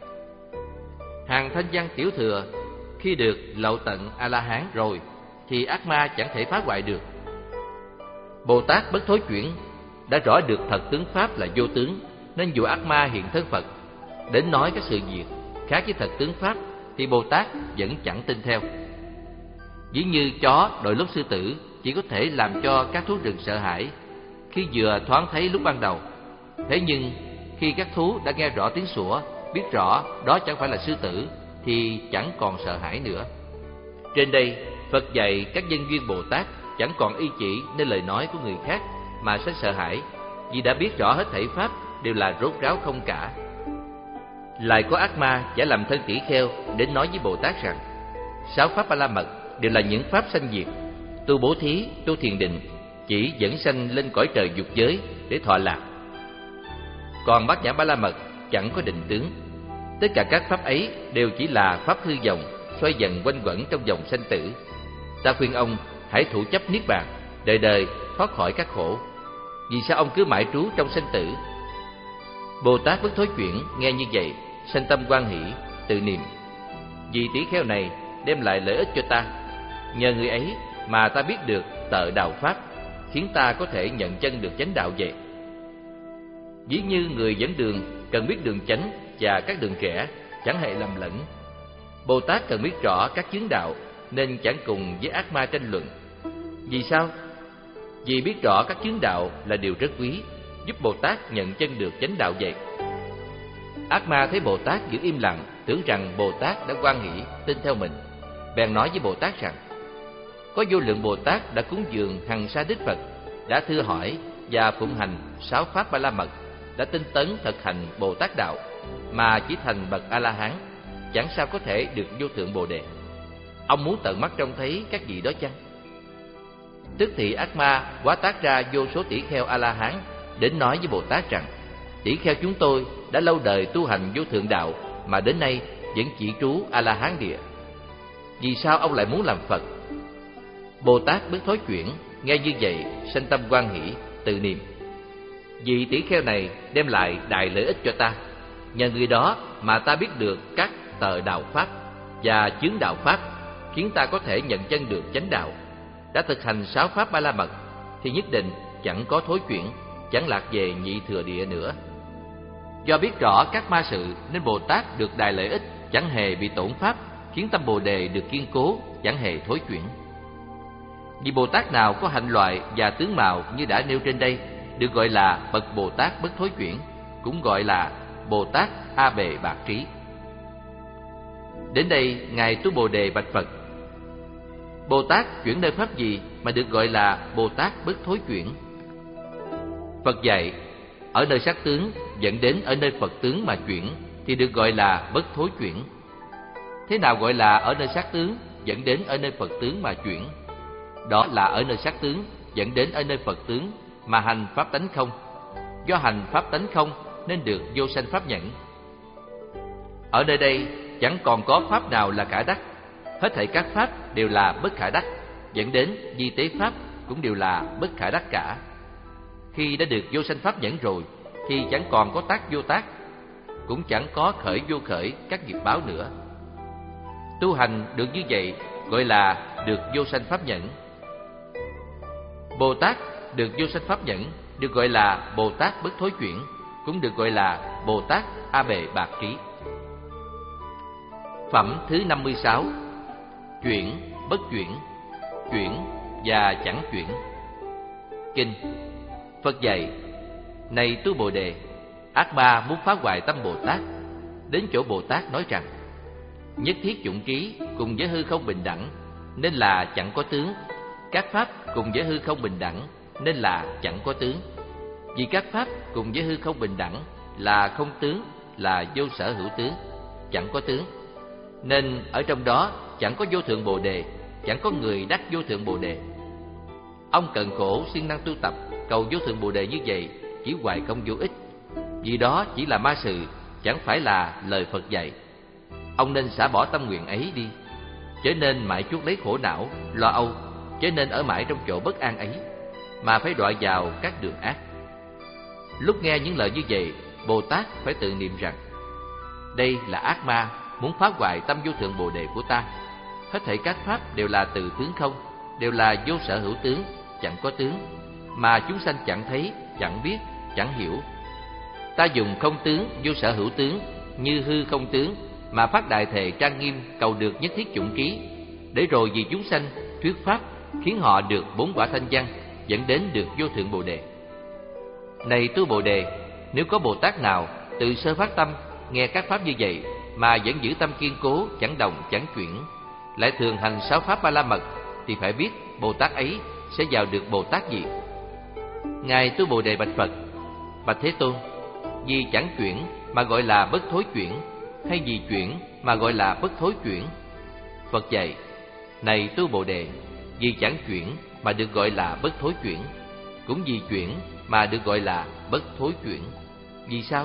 Hàng thanh văn tiểu thừa khi được lậu tận A La Hán rồi thì ác ma chẳng thể phá hoại được. Bồ Tát bất thối chuyển đã rõ được thật tướng pháp là vô tướng, nên dù ác ma hiện thân Phật đến nói các sự việc khác với thật tướng pháp thì Bồ Tát vẫn chẳng tin theo. Ví như chó đội lốt sư tử chỉ có thể làm cho các thú rừng sợ hãi khi vừa thoáng thấy lúc ban đầu. Thế nhưng khi các thú đã nghe rõ tiếng sủa, biết rõ đó chẳng phải là sư tử, thì chẳng còn sợ hãi nữa. Trên đây, Phật dạy các nhân duyên Bồ Tát chẳng còn y chỉ nên lời nói của người khác mà sẽ sợ hãi, vì đã biết rõ hết thảy pháp đều là rốt ráo không cả. Lại có ác ma giả làm thân tỷ kheo đến nói với Bồ Tát rằng sáu pháp ba la mật đều là những pháp sanh diệt, tu bố thí, tu thiền định chỉ dẫn sanh lên cõi trời dục giới để thọ lạc. Còn bát nhã ba la mật chẳng có định tướng. Tất cả các pháp ấy đều chỉ là pháp hư vọng, xoay dần quanh quẩn trong vòng sanh tử. Ta khuyên ông hãy thủ chấp niết bàn, đời đời thoát khỏi các khổ. Vì sao ông cứ mãi trú trong sanh tử? Bồ Tát bất thối chuyển nghe như vậy, sanh tâm hoan hỷ, tự niệm: vì tỷ kheo này đem lại lợi ích cho ta, nhờ người ấy mà ta biết được tợ đạo pháp, khiến ta có thể nhận chân được chánh đạo vậy. Ví như người dẫn đường cần biết đường chánh và các đường rẽ, chẳng hề lầm lẫn. Bồ Tát cần biết rõ các chướng đạo nên chẳng cùng với ác ma tranh luận. Vì sao? Vì biết rõ các chướng đạo là điều rất quý, giúp Bồ Tát nhận chân được chánh đạo vậy. Ác ma thấy Bồ Tát giữ im lặng, tưởng rằng Bồ Tát đã hoan hỷ tin theo mình, bèn nói với Bồ Tát rằng có vô lượng Bồ Tát đã cúng dường hằng sa đích Phật, đã thưa hỏi và phụng hành sáu pháp ba la mật, đã tinh tấn thực hành Bồ Tát đạo, mà chỉ thành bậc A La Hán, chẳng sao có thể được vô thượng Bồ Đề. Ông muốn tận mắt trông thấy các vị đó chăng? Tức thì ác ma hóa tác ra vô số tỷ kheo A La Hán đến nói với Bồ Tát rằng tỷ kheo chúng tôi đã lâu đời tu hành vô thượng đạo mà đến nay vẫn chỉ trú A La Hán địa. Vì sao ông lại muốn làm Phật? Bồ Tát bất thối chuyển nghe như vậy, sanh tâm hoan hỷ, tự niệm: vì tỷ kheo này đem lại đại lợi ích cho ta, nhờ người đó mà ta biết được các tợ đạo pháp và chướng đạo pháp, khiến ta có thể nhận chân được chánh đạo. Đã thực hành sáu pháp ba la mật thì nhất định chẳng có thối chuyển, chẳng lạc về nhị thừa địa nữa. Do biết rõ các ma sự nên Bồ Tát được đại lợi ích, chẳng hề bị tổn pháp, khiến tâm Bồ Đề được kiên cố, chẳng hề thối chuyển. Vì Bồ Tát nào có hạnh loại và tướng mạo như đã nêu trên đây được gọi là bậc Bồ Tát bất thối chuyển, cũng gọi là Bồ Tát A Bề Bạc Trí. Đến đây ngài Tu Bồ Đề bạch Phật: Bồ Tát chuyển nơi pháp gì mà được gọi là Bồ Tát bất thối chuyển? Phật dạy ở nơi sắc tướng dẫn đến ở nơi Phật tướng mà chuyển thì được gọi là bất thối chuyển. Thế nào gọi là ở nơi sắc tướng dẫn đến ở nơi Phật tướng mà chuyển? Đó là ở nơi sắc tướng dẫn đến ở nơi Phật tướng mà hành pháp tánh không. Do hành pháp tánh không nên được vô sanh pháp nhẫn. Ở nơi đây chẳng còn có pháp nào là khả đắc, hết thảy các pháp đều là bất khả đắc, dẫn đến di tế pháp cũng đều là bất khả đắc cả. Khi đã được vô sanh pháp nhẫn rồi thì chẳng còn có tác vô tác, cũng chẳng có khởi vô khởi các nghiệp báo nữa. Tu hành được như vậy gọi là được vô sanh pháp nhẫn. Bồ Tát được vô sanh pháp nhẫn được gọi là Bồ Tát bất thối chuyển, cũng được gọi là Bồ Tát A Bệ Bạc Trí. Phẩm thứ năm mươi sáu. Chuyển, bất chuyển, chuyển và chẳng chuyển. Kinh. Phật dạy: Này tu Bồ Đề, ác ma muốn phá hoại tâm Bồ Tát. Đến chỗ Bồ Tát nói rằng: Nhất thiết chủng trí cùng với hư không bình đẳng, nên là chẳng có tướng. Các pháp cùng với hư không bình đẳng, nên là chẳng có tướng. Vì các pháp cùng với hư không bình đẳng là không tướng, là vô sở hữu tướng, chẳng có tướng, nên ở trong đó chẳng có vô thượng Bồ Đề, chẳng có người đắc vô thượng Bồ Đề. Ông cần khổ siêng năng tu tập cầu vô thượng Bồ Đề như vậy chỉ hoài công vô ích, vì đó chỉ là ma sự, chẳng phải là lời Phật dạy. Ông nên xả bỏ tâm nguyện ấy đi, chớ nên mãi chuốc lấy khổ não, lo âu, chớ nên ở mãi trong chỗ bất an ấy, mà phải đọa vào các đường ác. Lúc nghe những lời như vậy, Bồ Tát phải tự niệm rằng: Đây là ác ma muốn phá hoại tâm vô thượng Bồ Đề của ta. Hết thảy các pháp đều là từ tướng không, đều là vô sở hữu tướng, chẳng có tướng, mà chúng sanh chẳng thấy, chẳng biết, chẳng hiểu. Ta dùng không tướng, vô sở hữu tướng, như hư không tướng, mà phát đại thệ trang nghiêm cầu được nhất thiết chủng trí, để rồi vì chúng sanh thuyết pháp, khiến họ được bốn quả thanh văn, dẫn đến được vô thượng Bồ Đề. Này tu Bồ Đề, nếu có Bồ Tát nào từ sơ phát tâm nghe các pháp như vậy mà vẫn giữ tâm kiên cố, chẳng động chẳng chuyển, lại thường hành sáu pháp ba la mật, thì phải biết Bồ Tát ấy sẽ vào được Bồ Tát gì. Ngài tu Bồ Đề bạch Phật: Bạch Thế Tôn, vì chẳng chuyển mà gọi là bất thối chuyển, hay vì chuyển mà gọi là bất thối chuyển? Phật dạy: Này tu Bồ Đề, vì chẳng chuyển mà được gọi là bất thối chuyển, cũng vì chuyển mà được gọi là bất thối chuyển. Vì sao?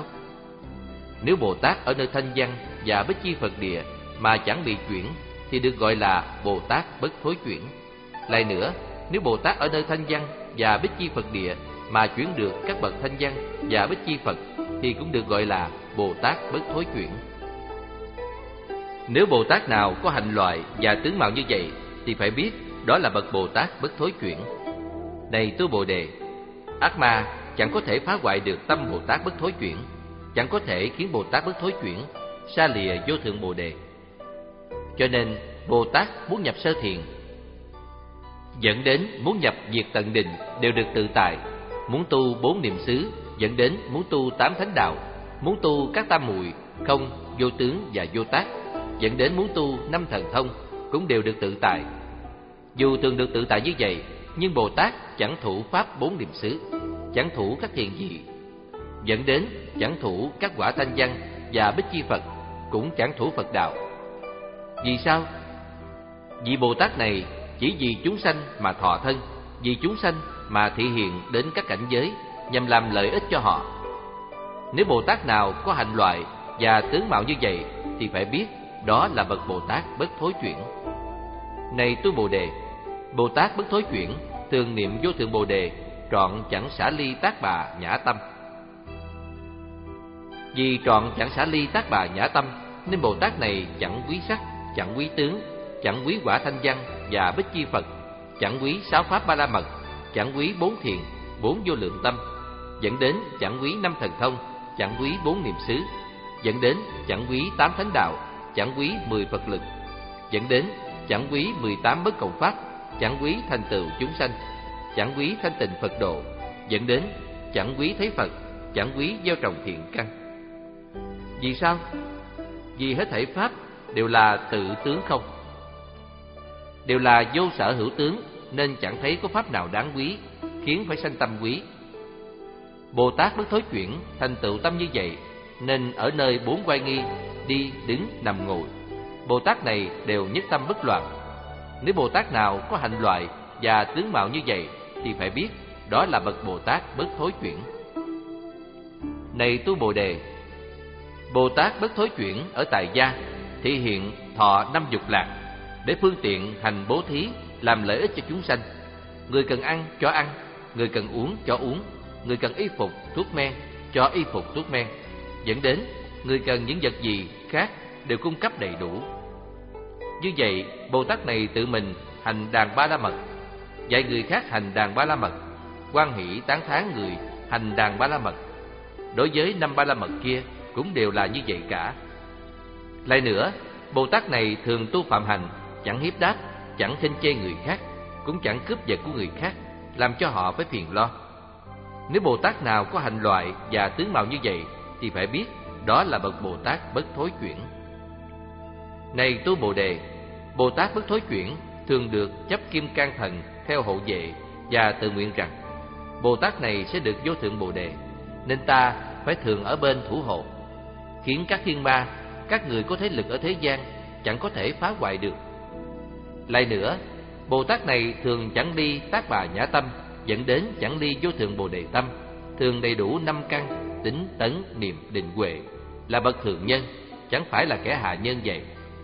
Nếu Bồ Tát ở nơi thanh văn và Bích Chi Phật Địa mà chẳng bị chuyển, thì được gọi là Bồ Tát bất thối chuyển. Lại nữa, nếu Bồ Tát ở nơi thanh văn và Bích Chi Phật Địa mà chuyển được các bậc thanh văn và Bích Chi Phật, thì cũng được gọi là Bồ Tát bất thối chuyển. Nếu Bồ Tát nào có hành loại và tướng mạo như vậy, thì phải biết đó là bậc Bồ Tát bất thối chuyển. Này tu Bồ Đề, ác ma chẳng có thể phá hoại được tâm Bồ Tát bất thối chuyển, chẳng có thể khiến Bồ Tát bất thối chuyển xa lìa vô thượng Bồ Đề. Cho nên Bồ Tát muốn nhập sơ thiền, dẫn đến muốn nhập diệt tận định đều được tự tại. Muốn tu bốn niệm xứ, dẫn đến muốn tu tám thánh đạo. Muốn tu các tam muội không, vô tướng và vô tác, dẫn đến muốn tu năm thần thông, cũng đều được tự tại. Dù thường được tự tại như vậy, nhưng Bồ Tát chẳng thủ pháp bốn niệm xứ, chẳng thủ các thiền dị, dẫn đến chẳng thủ các quả thanh văn và Bích Chi Phật, cũng chẳng thủ Phật đạo. Vì sao? Vì Bồ Tát này chỉ vì chúng sanh mà thọ thân, vì chúng sanh mà thị hiện đến các cảnh giới, nhằm làm lợi ích cho họ. Nếu Bồ Tát nào có hành loại và tướng mạo như vậy, thì phải biết đó là bậc Bồ Tát bất thối chuyển. Này tu Bồ Đề, Bồ Tát bất thối chuyển thường niệm vô thượng Bồ Đề, trọn chẳng xả ly tác bà nhã tâm. Vì trọn chẳng xả ly tác bà nhã tâm, nên Bồ Tát này chẳng quý sắc, chẳng quý tướng, chẳng quý quả thanh văn và Bích Chi Phật, chẳng quý sáu pháp ba la mật, chẳng quý bốn thiền, bốn vô lượng tâm, dẫn đến chẳng quý năm thần thông, chẳng quý bốn niệm xứ, dẫn đến chẳng quý tám thánh đạo, chẳng quý mười Phật lực, dẫn đến chẳng quý mười tám bất cộng pháp, chẳng quý thành tựu chúng sanh, chẳng quý thanh tịnh Phật độ, dẫn đến chẳng quý thấy Phật, chẳng quý gieo trồng thiện căn. Vì sao? Vì hết thảy pháp đều là tự tướng không, đều là vô sở hữu tướng, nên chẳng thấy có pháp nào đáng quý, khiến phải sanh tâm quý. Bồ Tát bất thối chuyển thành tựu tâm như vậy, nên ở nơi bốn oai nghi, đi, đứng, nằm, ngồi, Bồ Tát này đều nhất tâm bất loạn. Nếu Bồ Tát nào có hành loại và tướng mạo như vậy, thì phải biết đó là bậc Bồ Tát bất thối chuyển. Này tu Bồ Đề, Bồ Tát bất thối chuyển ở tại gia thị hiện thọ năm dục lạc, để phương tiện hành bố thí, làm lợi ích cho chúng sanh. Người cần ăn cho ăn, người cần uống cho uống, người cần y phục thuốc men cho y phục thuốc men, dẫn đến người cần những vật gì khác đều cung cấp đầy đủ. Như vậy, Bồ Tát này tự mình hành đàn ba la mật, dạy người khác hành đàn ba la mật, hoan hỷ tán thán người hành đàn ba la mật. Đối với năm ba la mật kia cũng đều là như vậy cả. Lại nữa, Bồ Tát này thường tu phạm hành, chẳng hiếp đáp, chẳng khinh chê người khác, cũng chẳng cướp vật của người khác, làm cho họ phải phiền lo. Nếu Bồ Tát nào có hành loại và tướng mạo như vậy, thì phải biết đó là bậc Bồ Tát bất thối chuyển. Này tu Bồ Đề, Bồ Tát bất thối chuyển thường được chấp kim cang thần theo hộ vệ và tự nguyện rằng Bồ Tát này sẽ được vô thượng Bồ Đề, nên ta phải thường ở bên thủ hộ, khiến các thiên ma, các người có thế lực ở thế gian chẳng có thể phá hoại được. Lại nữa, Bồ Tát này thường chẳng ly tác bà nhã tâm, dẫn đến chẳng ly vô thượng Bồ Đề tâm, thường đầy đủ năm căn, tính tấn niệm định huệ, là bậc thượng nhân, chẳng phải là kẻ hạ nhân vậy.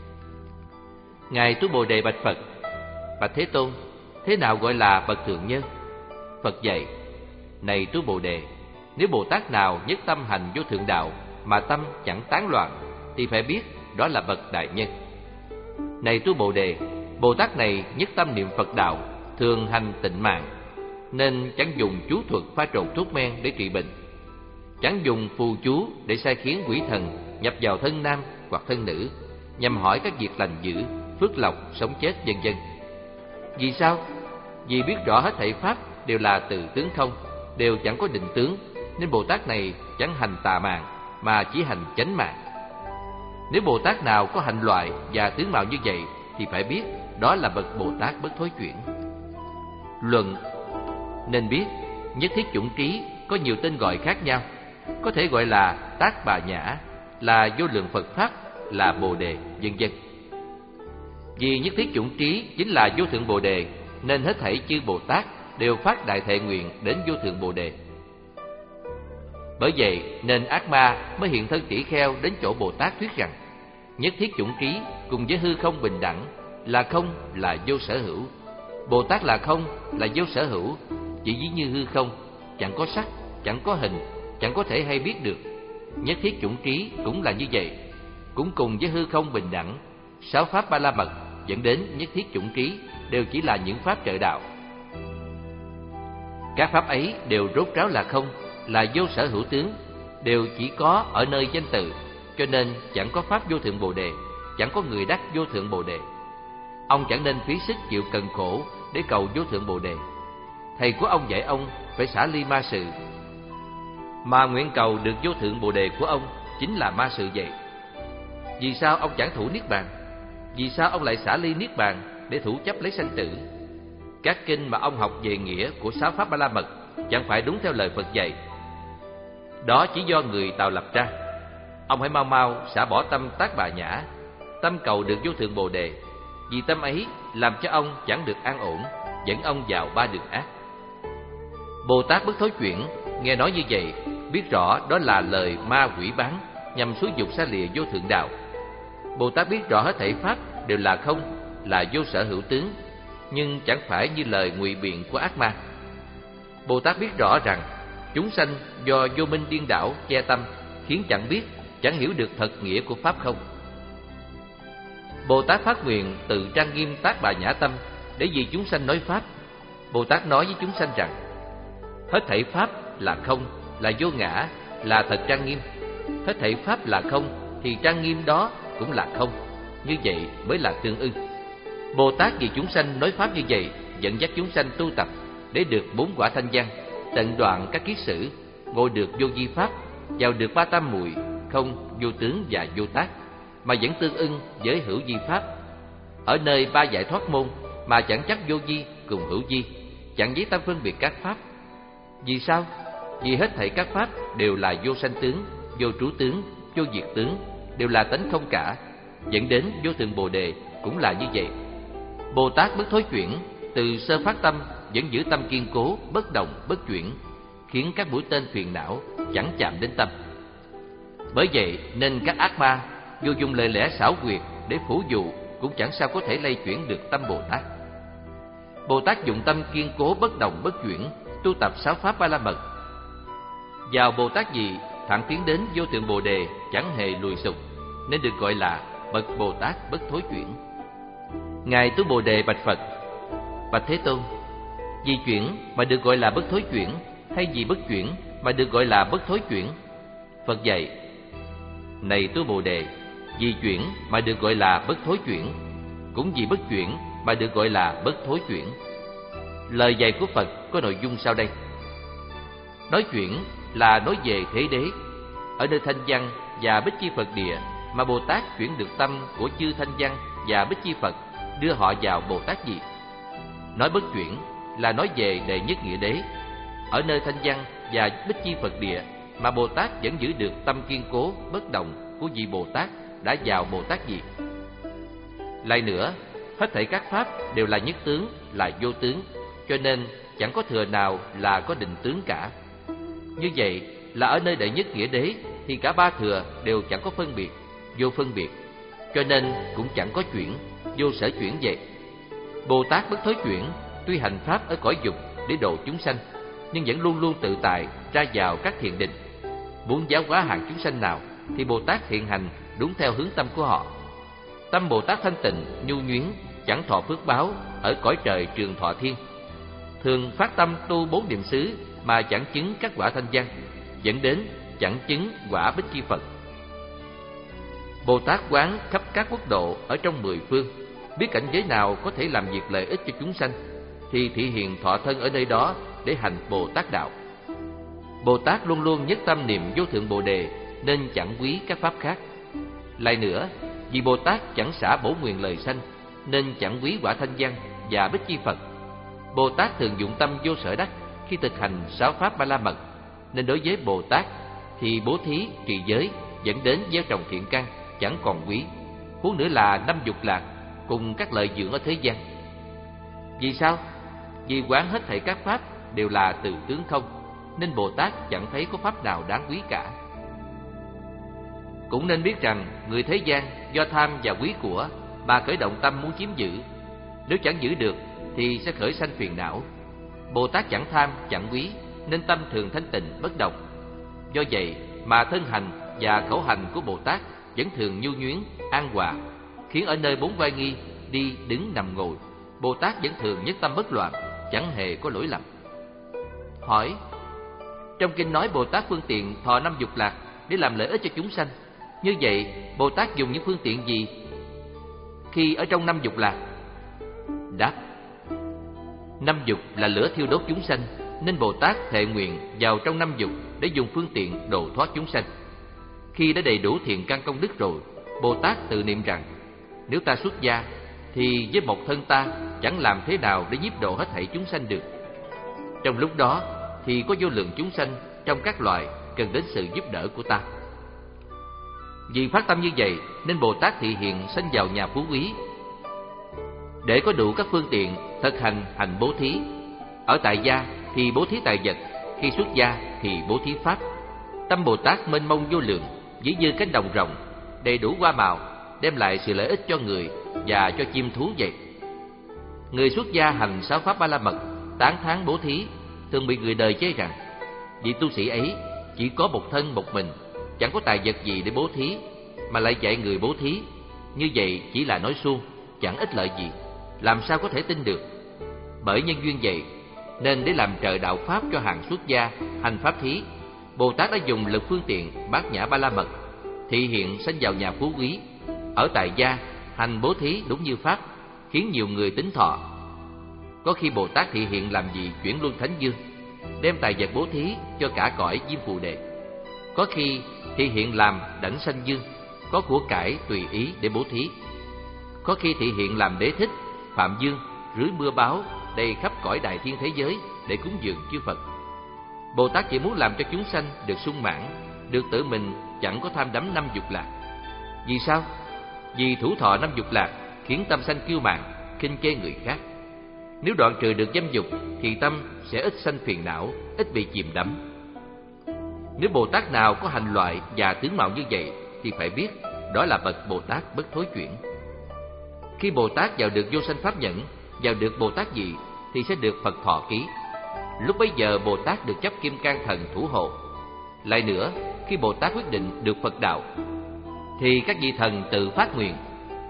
Ngài tu Bồ Đề bạch Phật: Bạch Thế Tôn, thế nào gọi là bậc thượng nhân? Phật dạy: Này tu Bồ Đề, nếu Bồ Tát nào nhất tâm hành vô thượng đạo mà tâm chẳng tán loạn, thì phải biết đó là bậc đại nhân. Này tu Bồ Đề, Bồ Tát này nhất tâm niệm Phật đạo, thường hành tịnh mạng, nên chẳng dùng chú thuật pha trộn thuốc men để trị bệnh, chẳng dùng phù chú để sai khiến quỷ thần nhập vào thân nam hoặc thân nữ, nhằm hỏi các việc lành dữ, phước lộc, sống chết vân vân. Vì sao? Vì biết rõ hết thảy pháp đều là từ tướng không, đều chẳng có định tướng, nên Bồ Tát này chẳng hành tà mạng mà chỉ hành chánh mạng. Nếu Bồ Tát nào có hành loại và tướng mạo như vậy, thì phải biết đó là bậc Bồ Tát bất thối chuyển. Luận: Nên biết nhất thiết chủng trí có nhiều tên gọi khác nhau, có thể gọi là Tác Bà Nhã, là vô lượng Phật pháp, là Bồ Đề, vân vân. Vì nhất thiết chủng trí chính là vô thượng Bồ Đề, nên hết thảy chư Bồ Tát đều phát đại thệ nguyện đến vô thượng Bồ Đề. Bởi vậy nên ác ma mới hiện thân tỷ kheo đến chỗ Bồ Tát thuyết rằng nhất thiết chủng trí cùng với hư không bình đẳng, là không là vô sở hữu. Bồ Tát là không, là vô sở hữu, chỉ ví như hư không, chẳng có sắc, chẳng có hình, chẳng có thể hay biết được. Nhất thiết chủng trí cũng là như vậy, cũng cùng với hư không bình đẳng. Sáu pháp ba la mật dẫn đến nhất thiết chủng trí đều chỉ là những pháp trợ đạo. Các pháp ấy đều rốt ráo là không, là vô sở hữu tướng, đều chỉ có ở nơi danh tự, cho nên chẳng có pháp vô thượng Bồ Đề, chẳng có người đắc vô thượng Bồ Đề. Ông chẳng nên phí sức chịu cần khổ để cầu vô thượng Bồ Đề. Thầy của ông dạy ông phải xả ly ma sự, mà nguyện cầu được vô thượng Bồ Đề của ông chính là ma sự vậy. Vì sao ông chẳng thủ niết bàn? Vì sao ông lại xả ly niết bàn để thủ chấp lấy sanh tử? Các kinh mà ông học về nghĩa của sáu pháp ba la mật chẳng phải đúng theo lời Phật dạy. Đó chỉ do người tạo lập ra. Ông hãy mau mau xả bỏ tâm Tác Bà Nhã, tâm cầu được vô thượng Bồ Đề. Vì tâm ấy làm cho ông chẳng được an ổn, dẫn ông vào ba đường ác. Bồ Tát bất thối chuyển nghe nói như vậy, biết rõ đó là lời ma quỷ bán, nhằm xúi dục xa lìa vô thượng đạo. Bồ Tát biết rõ hết thảy pháp đều là không, là vô sở hữu tướng, nhưng chẳng phải như lời ngụy biện của ác ma. Bồ Tát biết rõ rằng chúng sanh do vô minh điên đảo che tâm, khiến chẳng biết, chẳng hiểu được thật nghĩa của pháp không. Bồ Tát phát nguyện tự trang nghiêm Tác Bà Nhã tâm để vì chúng sanh nói pháp. Bồ Tát nói với chúng sanh rằng hết thảy pháp là không, là vô ngã, là thật trang nghiêm. Hết thảy pháp là không thì trang nghiêm đó cũng là không, như vậy mới là tương ưng. Bồ Tát vì chúng sanh nói pháp như vậy, dẫn dắt chúng sanh tu tập để được bốn quả thanh văn, tận đoạn các kiết sử, ngồi được vô vi pháp, vào được ba tam muội, không, vô tướng và vô tác, mà vẫn tương ưng với hữu vi pháp. Ở nơi ba giải thoát môn mà chẳng chấp vô vi cùng hữu vi, chẳng giấy tâm phân biệt các pháp. Vì sao? Vì hết thảy các pháp đều là vô sanh tướng, vô trú tướng, vô diệt tướng, đều là tánh không cả, dẫn đến vô thượng Bồ Đề cũng là như vậy. Bồ Tát bất thối chuyển, từ sơ phát tâm vẫn giữ tâm kiên cố, bất động, bất chuyển, khiến các mũi tên phiền não chẳng chạm đến tâm. Bởi vậy nên các ác ma dù dùng lời lẽ xảo quyệt để phủ dụ cũng chẳng sao có thể lay chuyển được tâm Bồ Tát. Bồ Tát dùng tâm kiên cố, bất động, bất chuyển, tu tập sáu pháp ba la mật. Vào Bồ Tát gì thẳng tiến đến vô thượng Bồ Đề, chẳng hề lùi sụp, nên được gọi là bậc Bồ Tát bất thối chuyển. Ngài Tú Bồ Đề bạch Phật: Bạch Thế Tôn, vì chuyển mà được gọi là bất thối chuyển, hay vì bất chuyển mà được gọi là bất thối chuyển? Phật dạy: Này Tú Bồ Đề, vì chuyển mà được gọi là bất thối chuyển, cũng vì bất chuyển mà được gọi là bất thối chuyển. Lời dạy của Phật có nội dung sau đây. Nói chuyển là nói về thế đế. Ở nơi Thanh Văn và Bích Chi Phật Địa mà Bồ Tát chuyển được tâm của chư Thanh Văn và Bích Chi Phật, đưa họ vào Bồ Tát gì. Nói bất chuyển là nói về đệ nhất nghĩa đế. Ở nơi Thanh Văn và Bích Chi Phật Địa mà Bồ Tát vẫn giữ được tâm kiên cố, bất động của vị Bồ Tát đã vào Bồ Tát gì. Lại nữa, hết thảy các pháp đều là nhất tướng, là vô tướng, cho nên chẳng có thừa nào là có định tướng cả. Như vậy là ở nơi đệ nhất nghĩa đế thì cả ba thừa đều chẳng có phân biệt, vô phân biệt, cho nên cũng chẳng có chuyển, vô sở chuyển vậy. Bồ Tát bất thối chuyển tuy hành pháp ở cõi dục để độ chúng sanh, nhưng vẫn luôn luôn tự tại ra vào các thiền định. Muốn giáo hóa hạng chúng sanh nào thì Bồ Tát hiện hành đúng theo hướng tâm của họ. Tâm Bồ Tát thanh tịnh, nhu nhuyến, chẳng thọ phước báo ở cõi trời Trường Thọ Thiên. Thường phát tâm tu bốn niệm xứ mà chẳng chứng các quả thanh văn, dẫn đến chẳng chứng quả Bích Chi Phật. Bồ Tát quán khắp các quốc độ ở trong mười phương, biết cảnh giới nào có thể làm việc lợi ích cho chúng sanh, thì thị hiện thọ thân ở nơi đó để hành Bồ Tát đạo. Bồ Tát luôn luôn nhất tâm niệm vô thượng Bồ Đề, nên chẳng quý các pháp khác. Lại nữa, vì Bồ Tát chẳng xả bổ nguyện lời sanh, nên chẳng quý quả thanh văn và Bích Chi Phật. Bồ Tát thường dụng tâm vô sở đắc khi thực hành sáu pháp Ba La Mật, nên đối với Bồ Tát thì bố thí, trì giới dẫn đến gieo trồng thiện căn chẳng còn quý, huống nữa là năm dục lạc cùng các lợi dưỡng ở thế gian. Vì sao? Vì quán hết thảy các pháp đều là từ tướng không, nên Bồ Tát chẳng thấy có pháp nào đáng quý cả. Cũng nên biết rằng người thế gian do tham và quý của mà khởi động tâm muốn chiếm giữ. Nếu chẳng giữ được thì sẽ khởi sanh phiền não. Bồ Tát chẳng tham, chẳng quý, nên tâm thường thanh tịnh, bất động. Do vậy mà thân hành và khẩu hành của Bồ Tát vẫn thường nhu nhuyến, an hòa, khiến ở nơi bốn oai nghi, đi, đứng, nằm, ngồi, Bồ Tát vẫn thường nhất tâm bất loạn, chẳng hề có lỗi lầm. Hỏi: Trong kinh nói Bồ Tát phương tiện thọ năm dục lạc để làm lợi ích cho chúng sanh. Như vậy, Bồ Tát dùng những phương tiện gì khi ở trong năm dục lạc? Đáp: Năm dục là lửa thiêu đốt chúng sanh, nên Bồ Tát thệ nguyện vào trong năm dục để dùng phương tiện độ thoát chúng sanh. Khi đã đầy đủ thiện căn công đức rồi, Bồ Tát tự niệm rằng: Nếu ta xuất gia thì với một thân ta chẳng làm thế nào để nhiếp độ hết thảy chúng sanh được. Trong lúc đó thì có vô lượng chúng sanh trong các loài cần đến sự giúp đỡ của ta. Vì phát tâm như vậy nên Bồ Tát thị hiện sanh vào nhà phú quý, để có đủ các phương tiện thực hành hành bố thí. Ở tại gia thì bố thí tài vật, khi xuất gia thì bố thí pháp. Tâm Bồ Tát mênh mông vô lượng, ví như cánh đồng rộng, đầy đủ hoa màu, đem lại sự lợi ích cho người và cho chim thú vậy. Người xuất gia hành sáu pháp Ba La Mật, tán thán bố thí, thường bị người đời chê rằng: Vị tu sĩ ấy chỉ có một thân một mình, chẳng có tài vật gì để bố thí, mà lại dạy người bố thí. Như vậy chỉ là nói suông, chẳng ích lợi gì, làm sao có thể tin được. Bởi nhân duyên vậy, nên để làm trợ đạo pháp cho hàng xuất gia hành pháp thí, Bồ Tát đã dùng lực phương tiện bát nhã Ba La Mật, thị hiện sanh vào nhà phú quý. Ở tại gia hành bố thí đúng như pháp, khiến nhiều người tín thọ. Có khi Bồ Tát thị hiện làm gì chuyển luân thánh dương, đem tài vật bố thí cho cả cõi Diêm Phù Đề. Có khi thị hiện làm đảnh sanh dương, có của cải tùy ý để bố thí. Có khi thị hiện làm đế thích, phạm dương, rưới mưa báo đầy khắp cõi đại thiên thế giới để cúng dường chư Phật. Bồ Tát chỉ muốn làm cho chúng sanh được sung mãn, được tự mình chẳng có tham đắm năm dục lạc. Vì sao? Vì thủ thọ năm dục lạc khiến tâm sanh kiêu mạn, khinh chê người khác. Nếu đoạn trừ được dâm dục thì tâm sẽ ít sanh phiền não, ít bị chìm đắm. Nếu Bồ Tát nào có hành loại và tướng mạo như vậy thì phải biết đó là bậc Bồ Tát bất thối chuyển. Khi Bồ Tát vào được vô sanh pháp nhẫn, vào được Bồ Tát dị thì sẽ được Phật thọ ký. Lúc bấy giờ Bồ Tát được chấp kim cang thần thủ hộ. Lại nữa, khi Bồ Tát quyết định được Phật đạo thì các vị thần tự phát nguyện: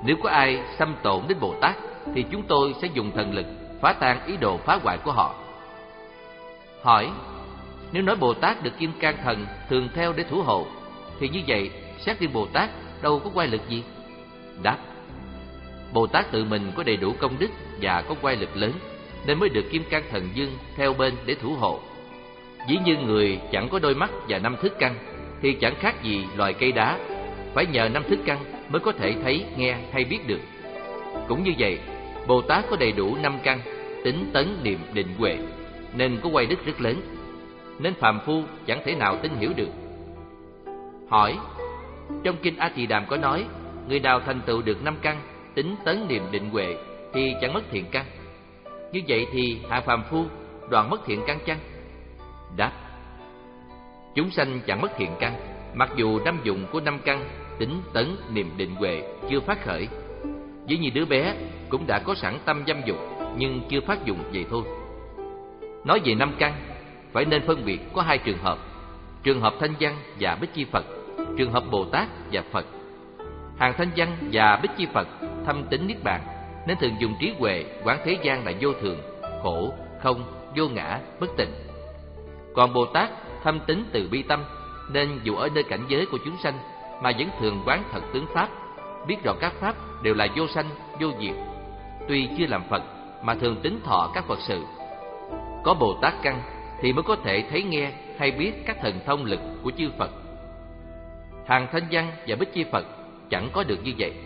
Nếu có ai xâm tổn đến Bồ Tát thì chúng tôi sẽ dùng thần lực phá tan ý đồ phá hoại của họ. Hỏi: nếu nói Bồ Tát được Kim Cang Thần thường theo để thủ hộ, thì như vậy xét riêng Bồ Tát đâu có oai lực gì? Đáp: Bồ Tát tự mình có đầy đủ công đức và có oai lực lớn, nên mới được Kim Cang Thần Dương theo bên để thủ hộ. Ví như người chẳng có đôi mắt và năm thức căn, thì chẳng khác gì loài cây đá, phải nhờ năm thức căn mới có thể thấy, nghe hay biết được. Cũng như vậy, Bồ Tát có đầy đủ năm căn, tính tấn niệm định huệ, nên có oai đức rất lớn, nên phàm phu chẳng thể nào tin hiểu được. Hỏi: trong kinh A Tỳ Đàm có nói, người nào thành tựu được năm căn, tính tấn niệm định huệ, thì chẳng mất thiện căn. Như vậy thì hạng phàm phu đoạn mất thiện căn chăng? Đáp: chúng sanh chẳng mất thiện căn, mặc dù năm dụng của năm căn, tính tấn niệm định huệ chưa phát khởi. Ví như đứa bé cũng đã có sẵn tâm dâm dục, nhưng chưa phát dụng vậy thôi. Nói về năm căn, phải nên phân biệt có hai trường hợp: trường hợp Thanh Văn và Bích Chi Phật, trường hợp Bồ Tát và Phật. Hàng Thanh Văn và Bích Chi Phật thâm tín niết bàn, nên thường dùng trí huệ quán thế gian là vô thường, khổ, không, vô ngã, bất tịnh. Còn Bồ Tát thâm tín từ bi tâm, nên dù ở nơi cảnh giới của chúng sanh mà vẫn thường quán thật tướng pháp, biết rõ các pháp đều là vô sanh, vô diệt. Tuy chưa làm Phật mà thường tín thọ các Phật sự. Có Bồ Tát căn thì mới có thể thấy nghe hay biết các thần thông lực của chư Phật. Hàng Thanh Văn và Bích Chi Phật chẳng có được như vậy.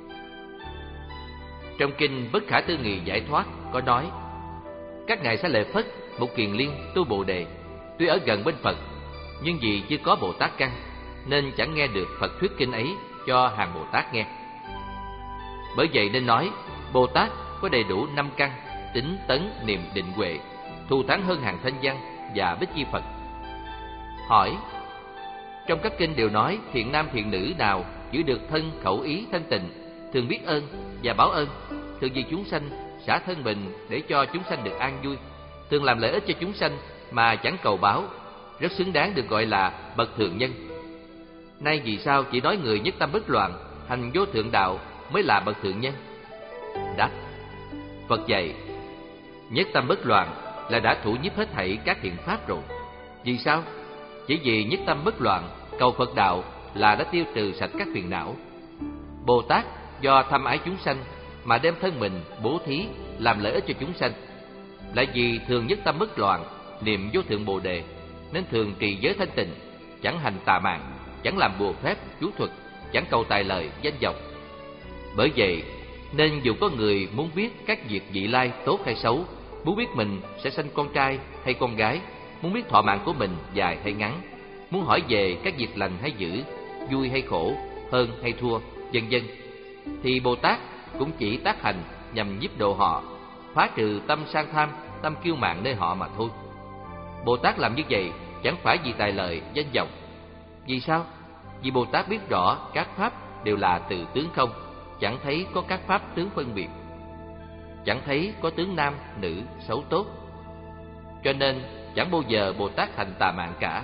Trong kinh Bất Khả Tư Nghị Giải Thoát có nói: các ngài Xá Lợi Phất, Mục Kiền Liên tu Bồ Đề, tuy ở gần bên Phật, nhưng vì chưa có Bồ Tát căn, nên chẳng nghe được Phật thuyết kinh ấy cho hàng Bồ Tát nghe. Bởi vậy nên nói Bồ Tát có đầy đủ năm căn, tính tấn niệm định huệ, thù thắng hơn hàng Thanh Văn và Bích Chi Phật. Hỏi: trong các kinh đều nói thiện nam thiện nữ nào giữ được thân khẩu ý thanh tịnh, thường biết ơn và báo ơn, thường vì chúng sanh xả thân mình để cho chúng sanh được an vui, thường làm lợi ích cho chúng sanh mà chẳng cầu báo, rất xứng đáng được gọi là bậc thượng nhân. Nay vì sao chỉ nói người nhất tâm bất loạn, hành vô thượng đạo mới là bậc thượng nhân? Đáp: Phật dạy nhất tâm bất loạn là đã thủ nhiếp hết thảy các thiện pháp rồi. Vì sao? Chỉ vì nhất tâm bất loạn cầu Phật đạo là đã tiêu trừ sạch các phiền não. Bồ Tát do thâm ái chúng sanh mà đem thân mình bố thí làm lợi ích cho chúng sanh. Lại vì thường nhất tâm bất loạn, niệm vô thượng Bồ Đề, nên thường trì giới thanh tịnh, chẳng hành tà mạn, chẳng làm bùa phép, chú thuật, chẳng cầu tài lợi, danh vọng. Bởi vậy nên dù có người muốn biết các việc vị lai tốt hay xấu, muốn biết mình sẽ sanh con trai hay con gái, muốn biết thọ mạng của mình dài hay ngắn, muốn hỏi về các việc lành hay dữ, vui hay khổ, hơn hay thua, vân vân, thì Bồ Tát cũng chỉ tác hành nhằm nhiếp độ họ, phá trừ tâm sang tham, tâm kiêu mạn nơi họ mà thôi. Bồ Tát làm như vậy chẳng phải vì tài lợi, danh vọng. Vì sao? Vì Bồ Tát biết rõ các pháp đều là từ tướng không, chẳng thấy có các pháp tướng phân biệt, chẳng thấy có tướng nam, nữ, xấu tốt, cho nên chẳng bao giờ Bồ Tát hành tà mạn cả.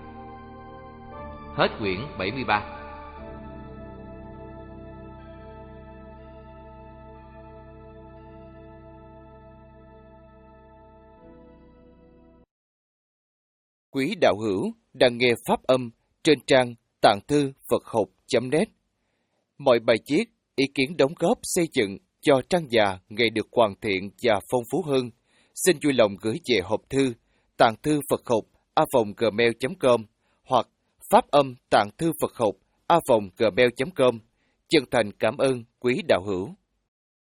Hết quyển bảy mươi ba. Quý đạo hữu đang nghe pháp âm trên trang tạng thư Phật học chấm net. Mọi bài viết, ý kiến đóng góp xây dựng cho trang già ngày được hoàn thiện và phong phú hơn, xin vui lòng gửi về hộp thư tạng thư Phật học a vòng gmail chấm com hoặc pháp âm tạng thư Phật học a vòng gmail chấm com. Chân thành cảm ơn quý đạo hữu.